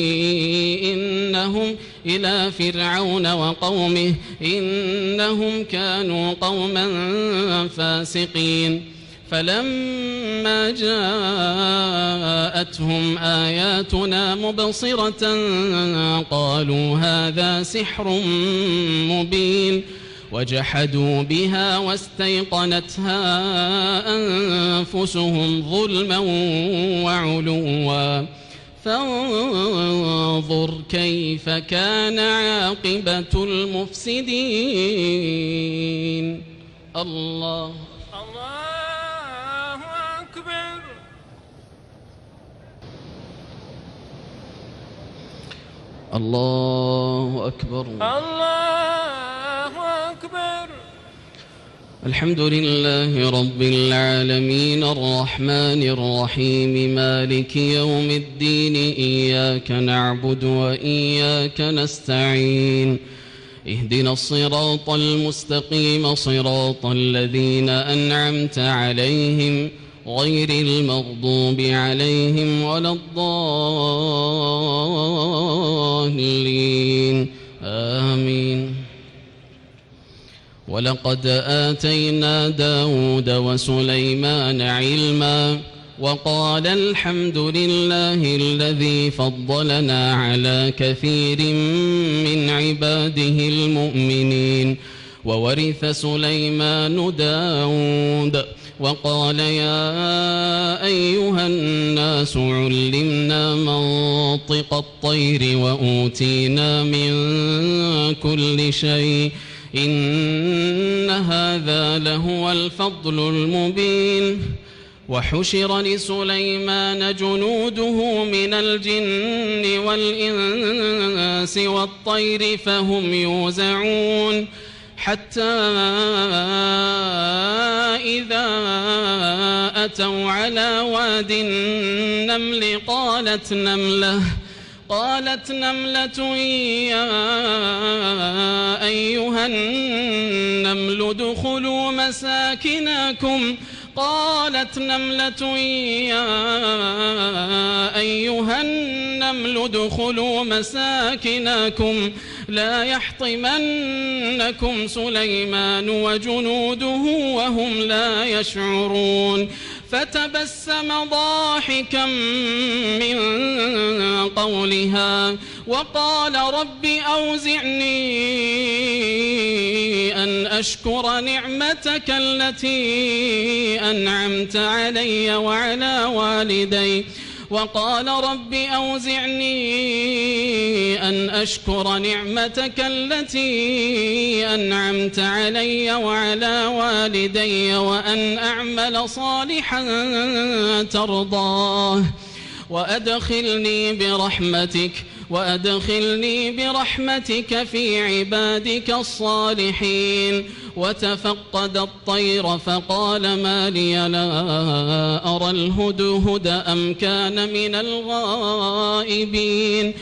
إنهم إلى فرعون وقومه إنهم كانوا قوما فاسقين فلما جاءتهم آياتنا مبصرة قالوا هذا سحر مبين وجحدوا بها واستيقنتها أنفسهم ظلما وعلوا فانظر كيف كان عاقبة المفسدين. الله الله أكبر. الله أكبر. الله أكبر. الحمد لله رب العالمين الرحمن الرحيم مالك يوم الدين إياك نعبد وإياك نستعين اهدنا الصراط المستقيم صراط الذين أنعمت عليهم غير المغضوب عليهم ولا الضالين آمين. ولقد آتينا داود وسليمان علما وقال الحمد لله الذي فضلنا على كثير من عباده المؤمنين. وورث سليمان داود وقال يا أيها الناس علمنا منطق الطير وأوتينا من كل شيء إن هذا لهو الفضل المبين. وحشر لسليمان جنوده من الجن والإنس والطير فهم يوزعون حتى إذا أتوا على واد النمل قالت نملة قالت نملة يا أيها النمل ادخلوا مساكنكم قالت نملة يا أيها النمل ادخلوا مساكنكم لا يحطمنكم سليمان وجنوده وهم لا يشعرون. فتبسم ضاحكا من قولها وقال رب أوزعني أن أشكر نعمتك التي أنعمت علي وعلى والدي وقال رب أوزعني أن أشكر نعمتك التي أنعمت علي وعلى والدي وأن أعمل صالحا ترضاه وأدخلني برحمتك وأدخلني برحمتك في عبادك الصالحين. وتفقد الطير فقال ما لي لا أرى الهدهد أم كان من الغائبين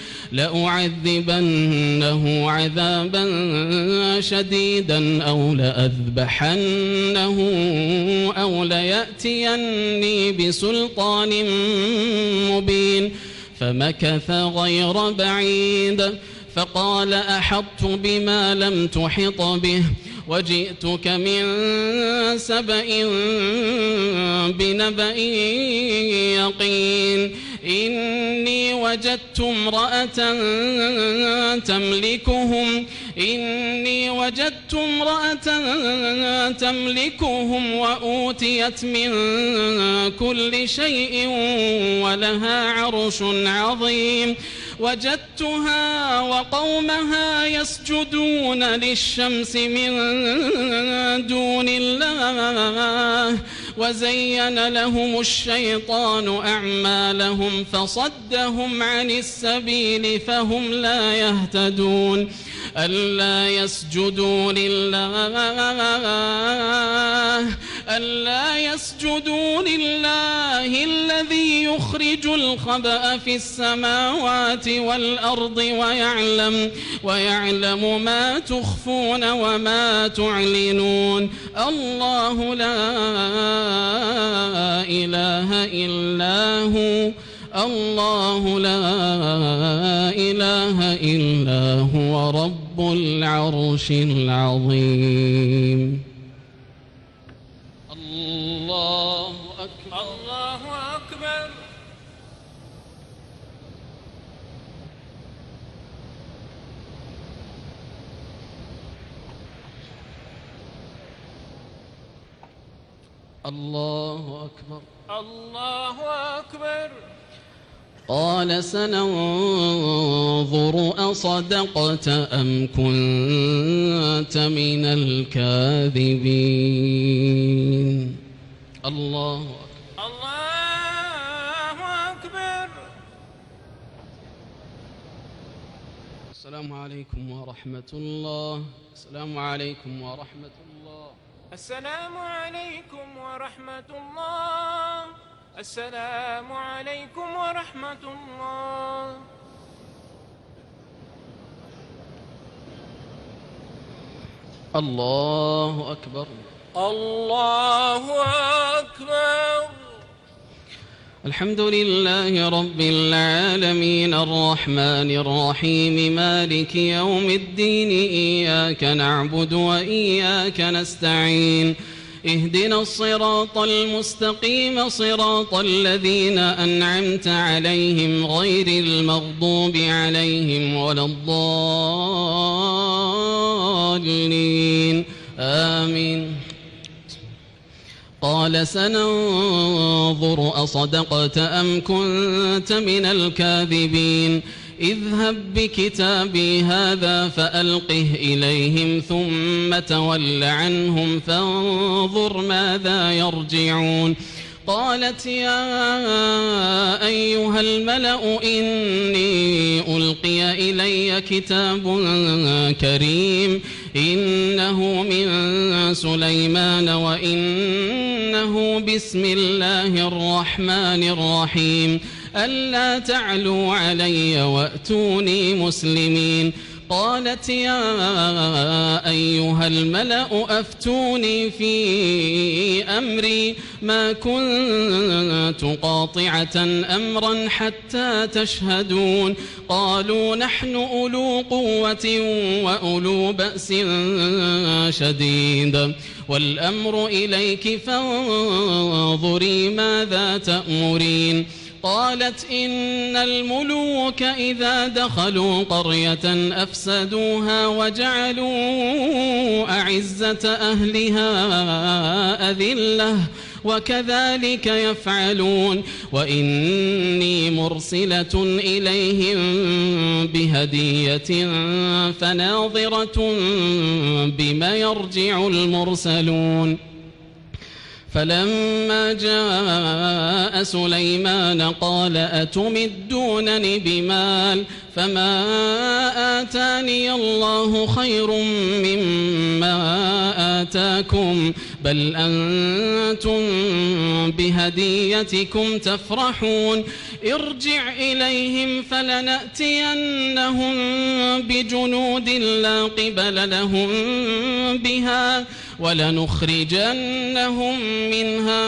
لأعذبنه عذابا شديدا أو لأذبحنه أو ليأتيني بسلطان مبين. فمكث غير بعيد فقال أحطت بما لم تحط به وجئتك من سبأ بنبأ يقين إني وجدت امرأة تملكهم إني وجدت امرأة تملكهم وأوتيت من كل شيء ولها عرش عظيم وجدتها وقومها يسجدون للشمس من دون الله وزين لهم الشيطان أعمالهم فصدهم عن السبيل فهم لا يهتدون. ألا يسجدوا لله ألا يسجدوا لله الذي يخرج الخبأ في السماوات والأرض ويعلم, ويعلم ما تخفون وما تعلنون. الله لا إله إلا هو الله لا إله إلا هو رب العرش العظيم. الله أكبر الله أكبر. الله أكبر الله أكبر. قال سننظر أصدقت أم كنت من الكاذبين. الله أكبر الله أكبر. السلام عليكم ورحمة الله. السلام عليكم ورحمة الله. السلام عليكم ورحمة الله. السلام عليكم ورحمة الله. الله أكبر الله أكبر. الحمد لله رب العالمين الرحمن الرحيم مالك يوم الدين إياك نعبد وإياك نستعين اهدنا الصراط المستقيم صراط الذين أنعمت عليهم غير المغضوب عليهم ولا الضالين آمين. قال سننظر أصدقت أم كنت من الكاذبين. اذهب بكتابي هذا فألقه إليهم ثم تول عنهم فانظر ماذا يرجعون. قالت يا أيها الملأ إني ألقي إلي كتاب كريم إنه من سليمان وإنه بسم الله الرحمن الرحيم ألا تعلوا علي وأتوني مسلمين. قالت يا أيها الملأ أفتوني في أمري ما كنت قاطعة أمرا حتى تشهدون. قالوا نحن أولو قوة وأولو بأس شديد والأمر إليك فانظري ماذا تأمرين. قالت إن الملوك إذا دخلوا قرية أفسدوها وجعلوا أعزة أهلها أذلة وكذلك يفعلون. وإني مرسلة إليهم بهدية فناظرة بما يرجع المرسلون. فلما جاء سليمان قال أتمدونني بمال فما آتاني الله خير مما آتاكم بل أنتم بهديتكم تفرحون. ارجع إليهم فلنأتينهم بجنود لا قبل لهم بها ولنخرجنهم منها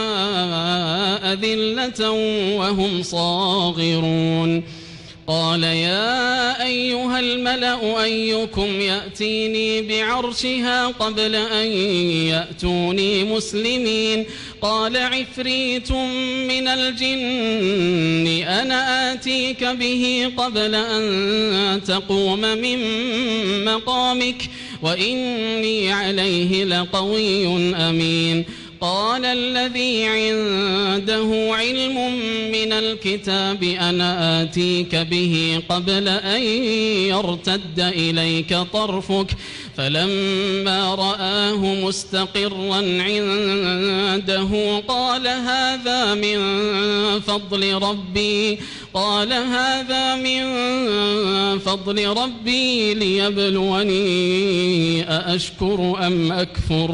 أذلة وهم صاغرون. قال يا أيها الملأ أيكم يأتيني بعرشها قبل أن يأتوني مسلمين. قال عفريت من الجن أنا آتيك به قبل أن تقوم من مقامك وإني عليه لقوي أمين. قال الذي عنده علم من الكتاب أنا آتيك به قبل أن يرتد إليك طرفك فلما رآه مستقرا عنده قال هذا من فضل ربي قال هذا من فضل ربي ليبلوني أأشكر أم أكفر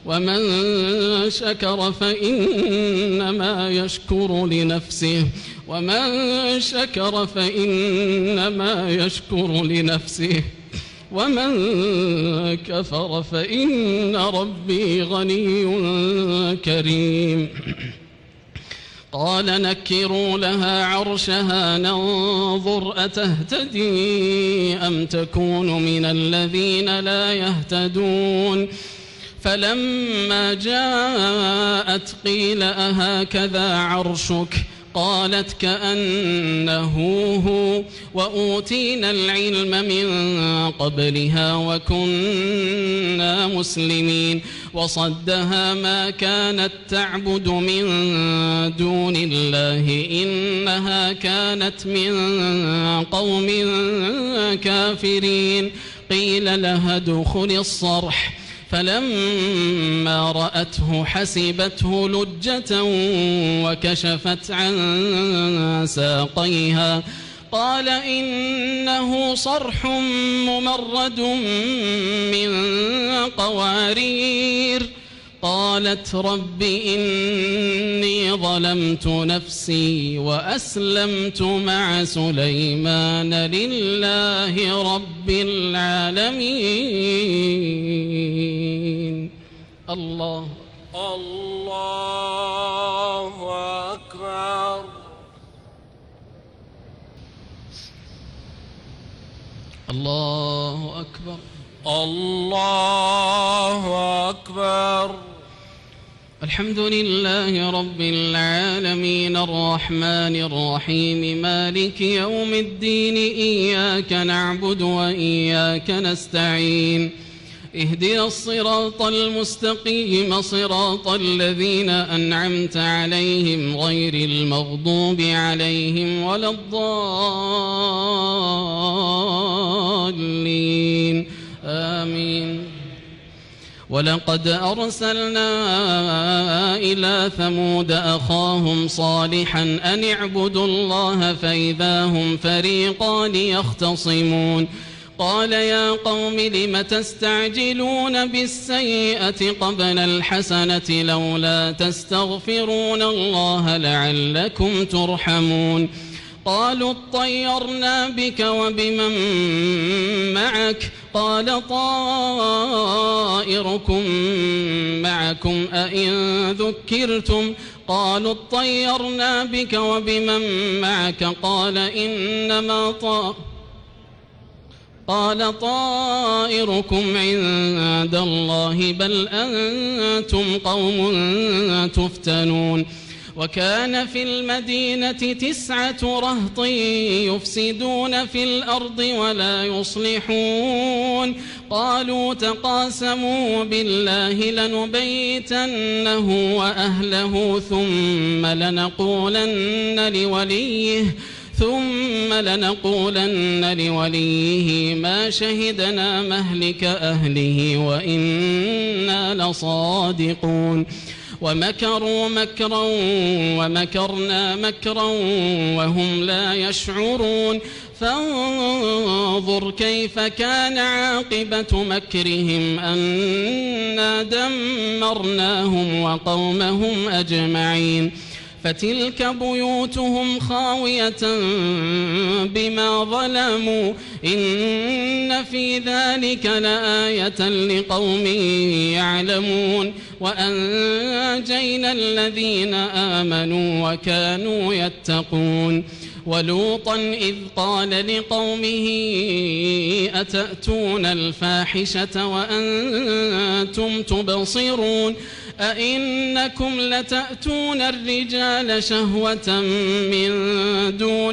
ومن شكر فإنما يشكر لنفسه ومن شكر فإنما يشكر لنفسه ومن كفر فإن ربي غني كريم. قال نكروا لها عرشها ننظر أتهتدي أم تكون من الذين لا يهتدون. فلما جاءت قيل أهكذا عرشك قالت كأنه هو وأوتينا العلم من قبلها وكنا مسلمين. وصدها ما كانت تعبد من دون الله إنها كانت من قوم كافرين. قيل لها ادخل الصرح فلما رأته حسبته لجة وكشفت عن ساقيها قال إنه صرح ممرد من قوارير. قالت رب إني ظلمت نفسي وأسلمت مع سليمان لله رب العالمين. الله الله أكبر. الله أكبر. الله أكبر. الحمد لله رب العالمين الرحمن الرحيم مالك يوم الدين إياك نعبد وإياك نستعين اهدنا الصراط المستقيم صراط الذين أنعمت عليهم غير المغضوب عليهم ولا الضالين آمين. ولقد أرسلنا إلى ثمود أخاهم صالحا أن اعبدوا الله فإذا هم فريقان يختصمون. قال يا قوم لم تستعجلون بالسيئة قبل الحسنة لولا تستغفرون الله لعلكم ترحمون. قالوا اطيرنا بك وبمن معك قال طائركم معكم أئن ذكرتم قالوا اطيرنا بك وبمن معك قال إنما طائركم قال طائركم عند الله بل أنتم قوم تفتنون. وكان في المدينة تسعة رهط يفسدون في الأرض ولا يصلحون. قالوا تقاسموا بالله لنبيتنه وأهله ثم لنقولن لوليه ثم لنقولن لوليه ما شهدنا مهلك أهله وإنا لصادقون. ومكروا مكرا ومكرنا مكرا وهم لا يشعرون. فانظر كيف كان عاقبة مكرهم أنا دمرناهم وقومهم أجمعين. فتلك بيوتهم خاوية بما ظلموا إن في ذلك لآية لقوم يعلمون. وأنجينا الذين آمنوا وكانوا يتقون. ولوطا إذ قال لقومه أتأتون الفاحشة وأنتم تبصرون أئنكم لتأتون الرجال شهوة من دون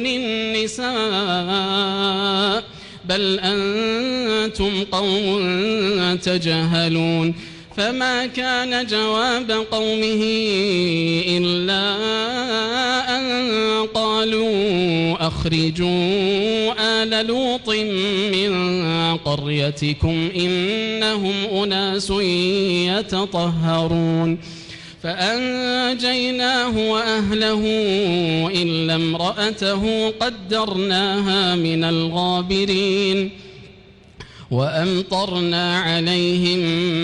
النساء بل أنتم قوم تجهلون. فما كان جواب قومه إلا أن قالوا أخرجوا آل لوط من قريتكم إنهم أناس يتطهرون. فأنجيناه وأهله إلا امرأته قدرناها من الغابرين. وأمطرنا عليهم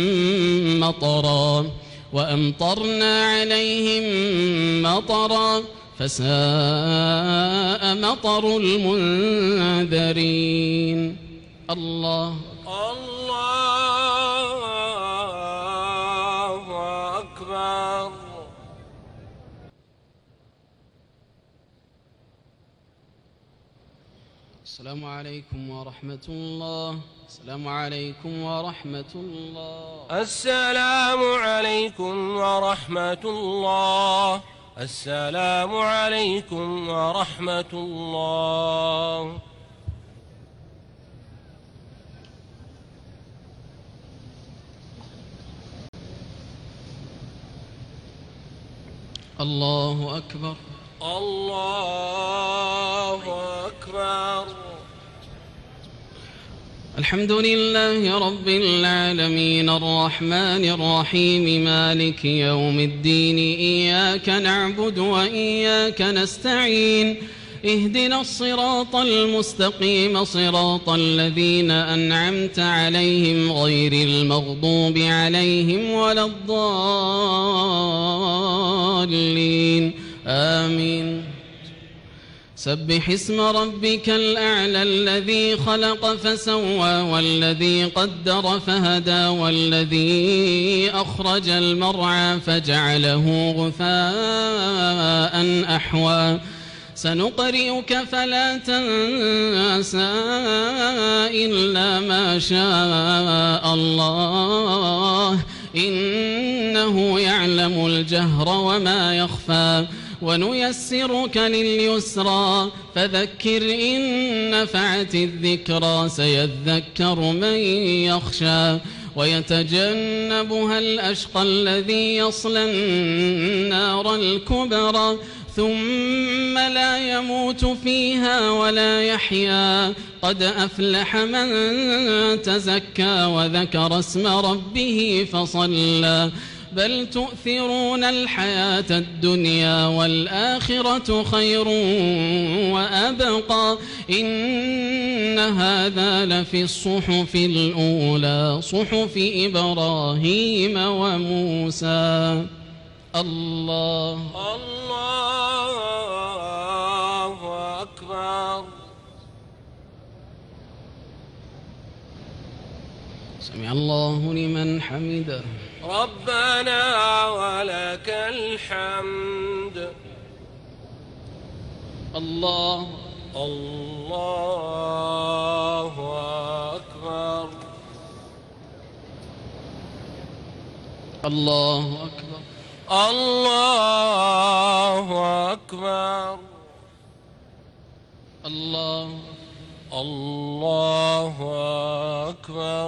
مطرا وأمطرنا عليهم مطرا فساء مطر المنذرين. الله الله أكبر. السلام عليكم ورحمة الله. السلام عليكم ورحمة الله. السلام عليكم ورحمة الله. السلام عليكم ورحمة الله. الله أكبر. الله أكبر. الحمد لله رب العالمين الرحمن الرحيم مالك يوم الدين إياك نعبد وإياك نستعين اهدنا الصراط المستقيم صراط الذين أنعمت عليهم غير المغضوب عليهم ولا الضالين آمين. سبح اسم ربك الأعلى الذي خلق فسوى والذي قدر فهدى والذي أخرج المرعى فجعله غثاء أحوى سنقرئك فلا تنسى إلا ما شاء الله إنه يعلم الجهر وما يخفى ونيسرك لليسرى فذكر إن نفعت الذكرى سيذكر من يخشى ويتجنبها الأشقى الذي يصلى النار الكبرى ثم لا يموت فيها ولا يحيا قد أفلح من تزكى وذكر اسم ربه فصلى بل تؤثرون الحياة الدنيا والآخرة خير وأبقى إن هذا لفي الصحف الأولى صحف إبراهيم وموسى. الله الله أكبر. سمع الله لمن حمده. ربنا ولك الحمد. الله الله أكبر. الله أكبر. الله أكبر. الله الله أكبر.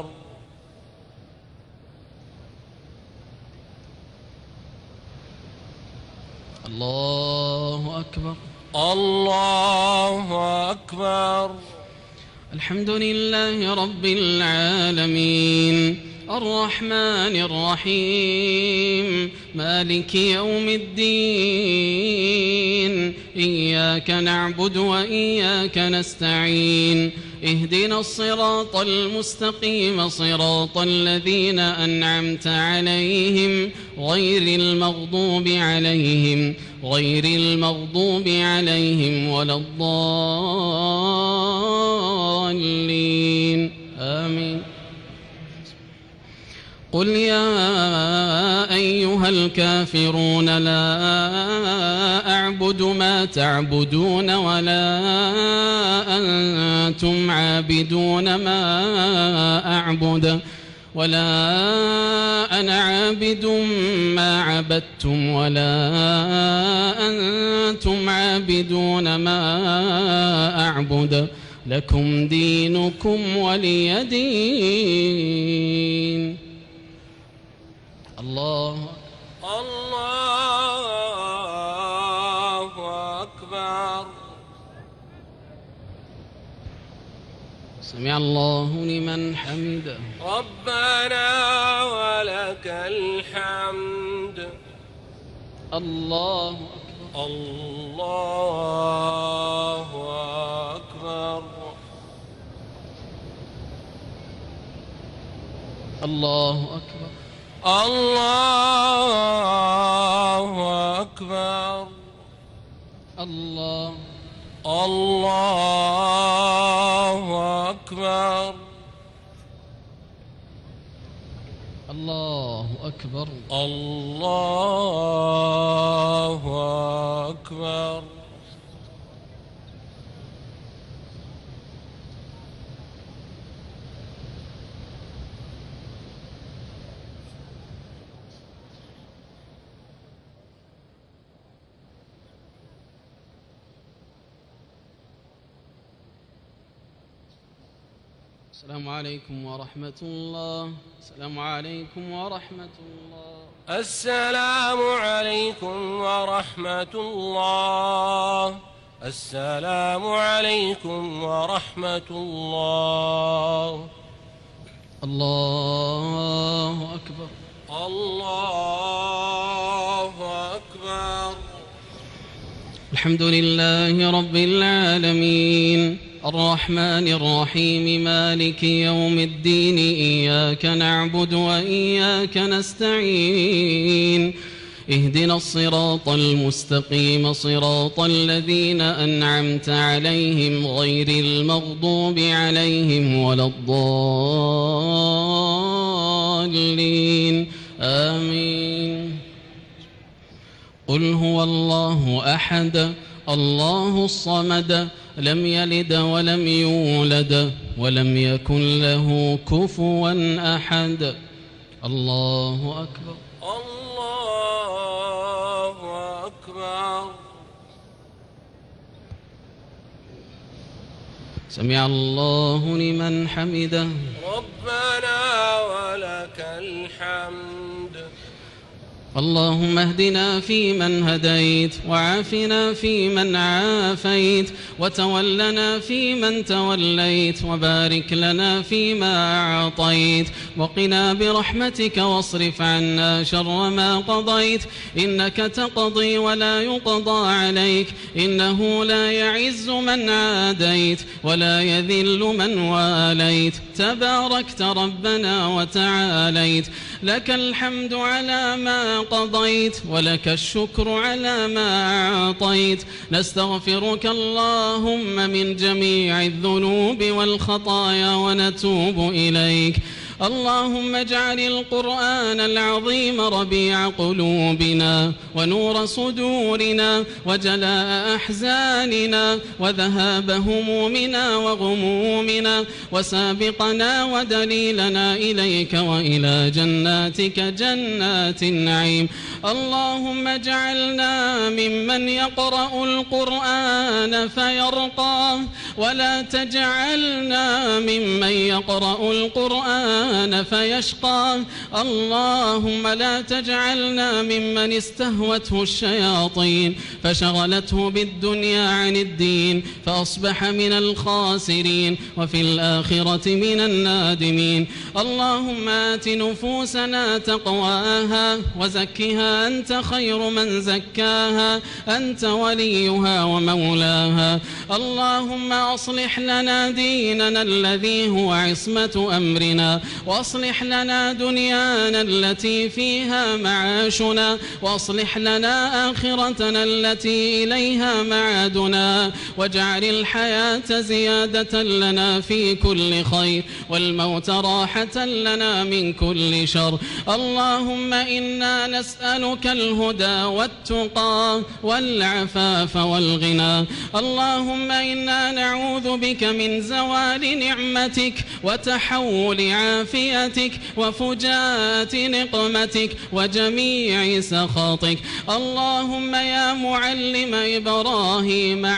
الله أكبر. الله أكبر. الحمد لله رب العالمين الرحمن الرحيم مالك يوم الدين إياك نعبد وإياك نستعين اهدنا الصراط المستقيم صراط الذين أنعمت عليهم غير المغضوب عليهم غير المغضوب عليهم ولا الضالين آمين. قل يا أيها الكافرون لا أعبد ما تعبدون ولا أنتم عابدون ما أعبد ولا أنا عابد ما عبدتم ولا أنتم عابدون ما أعبد لكم دينكم ولي دين. الله الله أكبر. سمع الله لمن حمده. ربنا ولك الحمد. الله أكبر. الله أكبر. الله أكبر. الله أكبر. الله الله أكبر. الله أكبر. الله أكبر. السلام عليكم ورحمة الله. السلام عليكم ورحمة الله. السلام عليكم ورحمة الله. السلام عليكم ورحمة الله. الله أكبر. الله أكبر. الحمد لله رب العالمين الرحمن الرحيم مالك يوم الدين إياك نعبد وإياك نستعين اهدنا الصراط المستقيم صراط الذين أنعمت عليهم غير المغضوب عليهم ولا الضالين آمين. قل هو الله أحد الله الصمد لم يلد ولم يولد ولم يكن له كفوا أحد. الله أكبر. الله أكبر. سمع الله لمن حمده. ربنا ولك الحمد. اللهم اهدنا فيمن هديت وعافنا فيمن عافيت وتولنا فيمن توليت وبارك لنا فيما أعطيت وقنا برحمتك واصرف عنا شر ما قضيت إنك تقضي ولا يقضى عليك إنه لا يعز من عاديت ولا يذل من واليت تباركت ربنا وتعاليت لك الحمد على ما قضيت ولك الشكر على ما أعطيت نستغفرك اللهم من جميع الذنوب والخطايا ونتوب إليك. اللهم اجعل القرآن العظيم ربيع قلوبنا ونور صدورنا وجلاء أحزاننا وذهاب همومنا وغمومنا وسابقنا ودليلنا إليك وإلى جناتك جنات النعيم. اللهم اجعلنا ممن يقرأ القرآن فيرقى ولا تجعلنا ممن يقرأ القرآن فيشقى. اللهم لا تجعلنا ممن استهوته الشياطين فشغلته بالدنيا عن الدين فأصبح من الخاسرين وفي الآخرة من النادمين. اللهم آت نفوسنا تقواها وزكها أنت خير من زكاها أنت وليها ومولاها. اللهم أصلح لنا ديننا الذي هو عصمة أمرنا وأصلح لنا دنيانا التي فيها معاشنا وأصلح لنا آخرتنا التي إليها معادنا واجعل الحياة زيادة لنا في كل خير والموت راحة لنا من كل شر. اللهم إنا نسألك الهدى والتقى والعفاف والغنى. اللهم إنا نعوذ بك من زوال نعمتك وتحول عافيتك وفجاءة نقمتك وجميع سخطك. اللهم يا معلم إبراهيم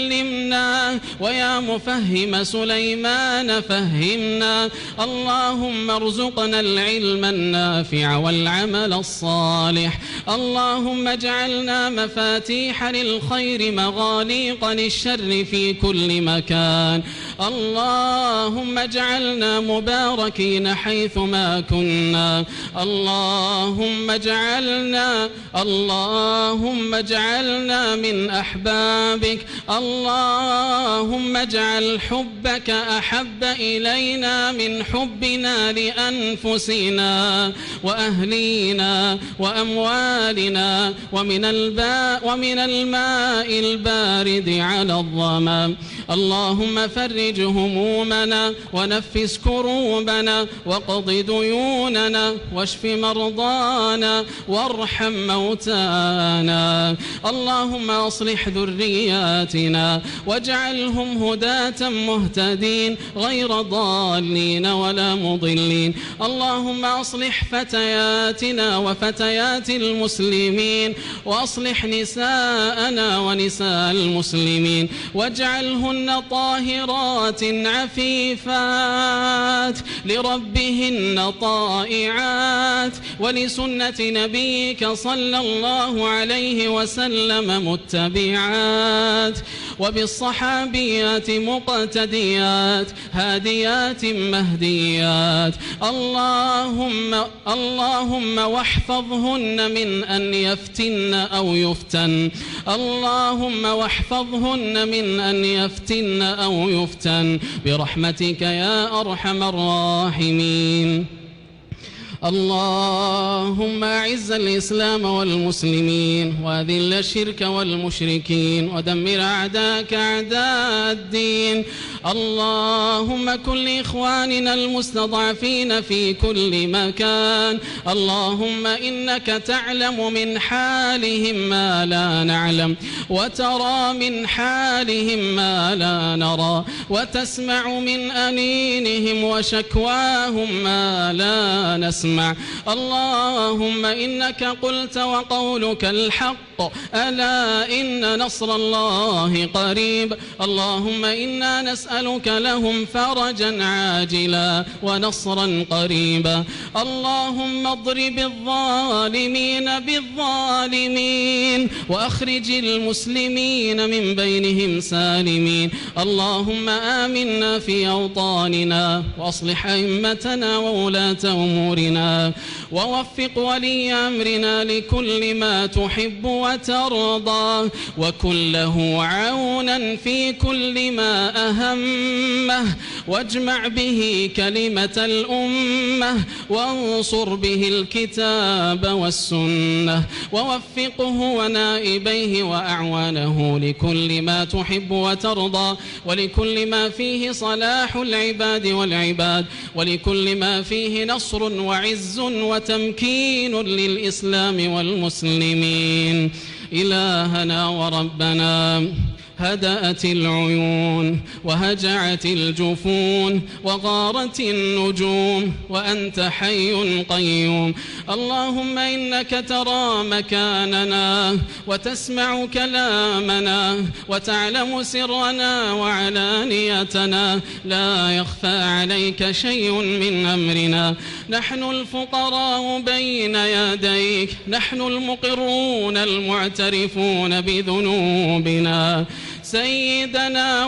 علمنا ويا مفهم سليمان فهمنا. اللهم ارزقنا العلم النافع والعمل الصالح. اللهم اجعلنا مفاتيح للخير مغاليق للشر في كل مكان. اللهم اجعلنا مباركين حيثما كنا اللهم اجعلنا اللهم اجعلنا من أحبابك اللهم اجعل حبك أحب إلينا من حبنا لأنفسنا وأهلينا وأموالنا ومن الباء ومن الماء البارد على الظما اللهم فرج همومنا ونفس كروبنا واقض ديوننا واشف مرضانا وارحم موتانا اللهم أصلح ذرياتنا واجعلهم هداة مهتدين غير ضالين ولا مضلين اللهم أصلح فتياتنا وفتيات المسلمين وأصلح نساءنا ونساء المسلمين واجعلهن طاهرات عفيفات لربهن طائعات ولسنة نبيك صلى الله عليه وسلم متبعات وبالصحابيات مقتديات هاديات مهديات اللهم اللهم واحفظهن من أن يفتن أو يفتن اللهم واحفظهن من أن يفتن أو يفتن برحمتك يا أرحم الراحمين اللهم أعز الإسلام والمسلمين وأذل الشرك والمشركين ودمر أعداءك أعداء الدين اللهم كن لإخواننا المستضعفين في كل مكان اللهم إنك تعلم من حالهم ما لا نعلم وترى من حالهم ما لا نرى وتسمع من أنينهم وشكواهم ما لا نسمع اللهم إنك قلت وقولك الحق ألا إن نصر الله قريب اللهم إنا نسألك لهم فرجا عاجلا ونصرا قريبا اللهم اضرب الظالمين بالظالمين وأخرج المسلمين من بينهم سالمين اللهم آمنا في أوطاننا وأصلح أئمتنا وولاة أمورنا ووفق ولي أمرنا لكل ما تحب وترضى وكن له عونا في كل ما أهمه واجمع به كلمة الأمة وانصر به الكتاب والسنة ووفقه ونائبيه وأعوانه لكل ما تحب وترضى ولكل ما فيه صلاح العباد والعباد ولكل ما فيه نصر وعز وتمكين للإسلام والمسلمين إلهنا وربنا هدأت العيون وهجعت الجفون وغارت النجوم وأنت حي قيوم اللهم إنك ترى مكاننا وتسمع كلامنا وتعلم سرنا وعلانيتنا لا يخفى عليك شيء من أمرنا نحن الفقراء بين يديك نحن المقرون المعترفون بذنوبنا سيدنا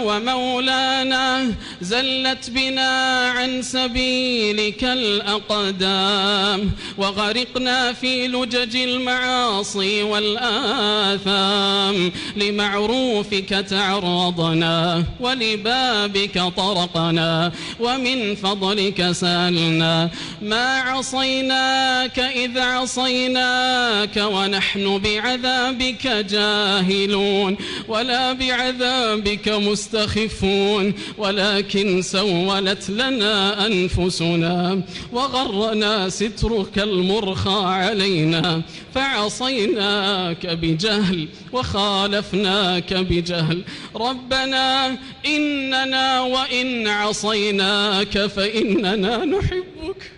ومولانا زلت بنا عن سبيلك الأقدام وغرقنا في لجج المعاصي والآثام لمعروفك تعرضنا ولبابك طرقنا ومن فضلك سألنا ما عصيناك إذ عصيناك ونحن بعذابك جاهلون ولا بعذابك عذابك مستخفون ولكن سولت لنا أنفسنا وغرنا سترك المرخى علينا فعصيناك بجهل وخالفناك بجهل ربنا إننا وإن عصيناك فإننا نحبك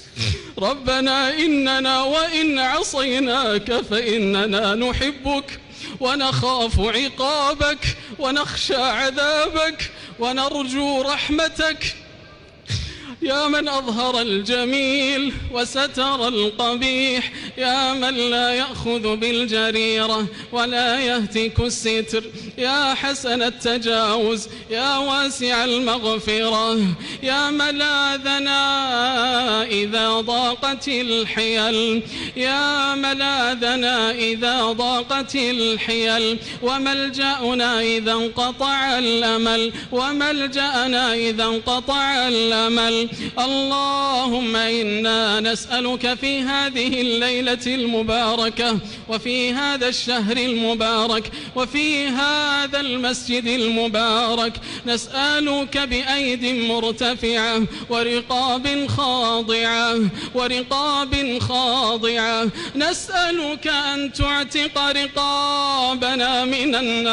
ربنا إننا وإن عصيناك فإننا نحبك ونخاف عقابك ونخشى عذابك ونرجو رحمتك يا من أظهر الجميل وستر القبيح، يا من لا يأخذ بالجريرة ولا يهتك الستر، يا حسن التجاوز، يا واسع المغفرة، يا ملاذنا إذا ضاقت الحيل، يا ملاذنا إذا ضاقت الحيل، وملجأنا إذا انقطع الأمل، وملجأنا إذا انقطع الأمل. اللهم إنا نسألك في هذه الليلة المباركة وفي هذا الشهر المبارك وفي هذا المسجد المبارك، نسألك بأيد مرتفعة ورقاب خاضعة ورقاب خاضعة، نسألك أن تعتق رقابنا من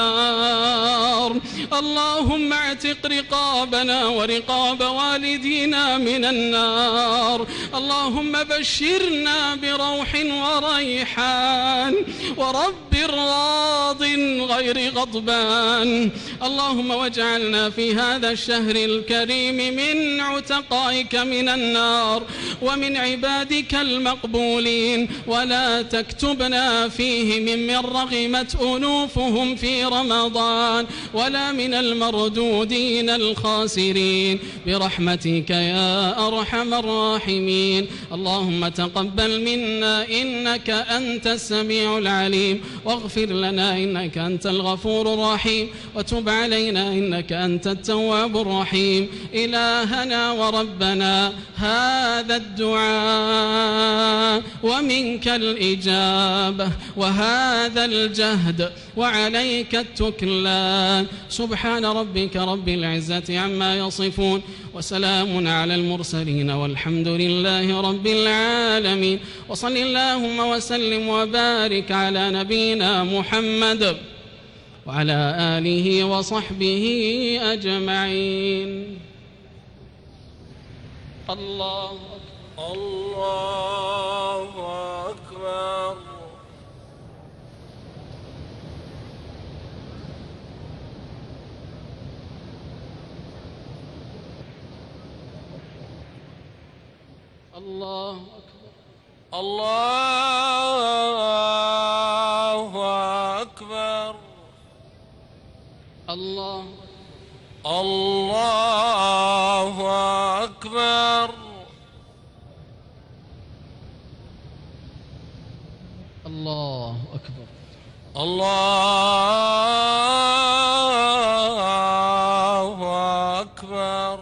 النار. اللهم اعتق رقابنا ورقاب والدينا من النار. اللهم بشرنا بروح وريحان ورب راض غير غضبان. اللهم واجعلنا في هذا الشهر الكريم من عتقائك من النار ومن عبادك المقبولين، ولا تكتبنا فيه ممن رغمت أنوفهم في رمضان ولا من المردودين الخاسرين برحمتك يا أرحم الراحمين. اللهم تقبل منا إنك أنت السميع العليم، واغفر لنا إنك أنت الغفور الرحيم، وتب علينا إنك أنت التواب الرحيم. إلهنا وربنا هذا الدعاء ومنك الإجابة وهذا الجهد وعليك التكلان. سبحان ربك رب العزة عما يصفون، وسلام على المرسلين، والحمد لله رب العالمين. وصل اللهم وسلم وبارك على نبينا محمد وعلى آله وصحبه أجمعين. الله الله أكبر. الله أكبر. الله أكبر. الله الله أكبر. الله أكبر. الله أكبر.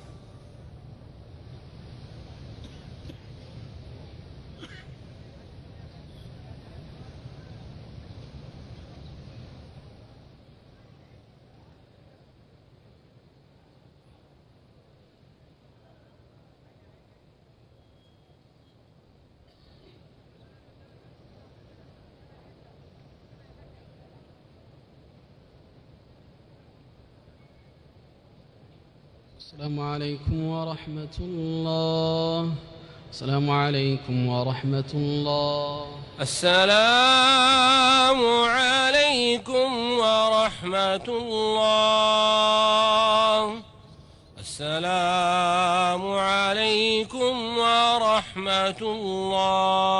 السلام عليكم ورحمة الله. السلام عليكم ورحمة الله. السلام عليكم ورحمة الله. السلام عليكم ورحمة الله.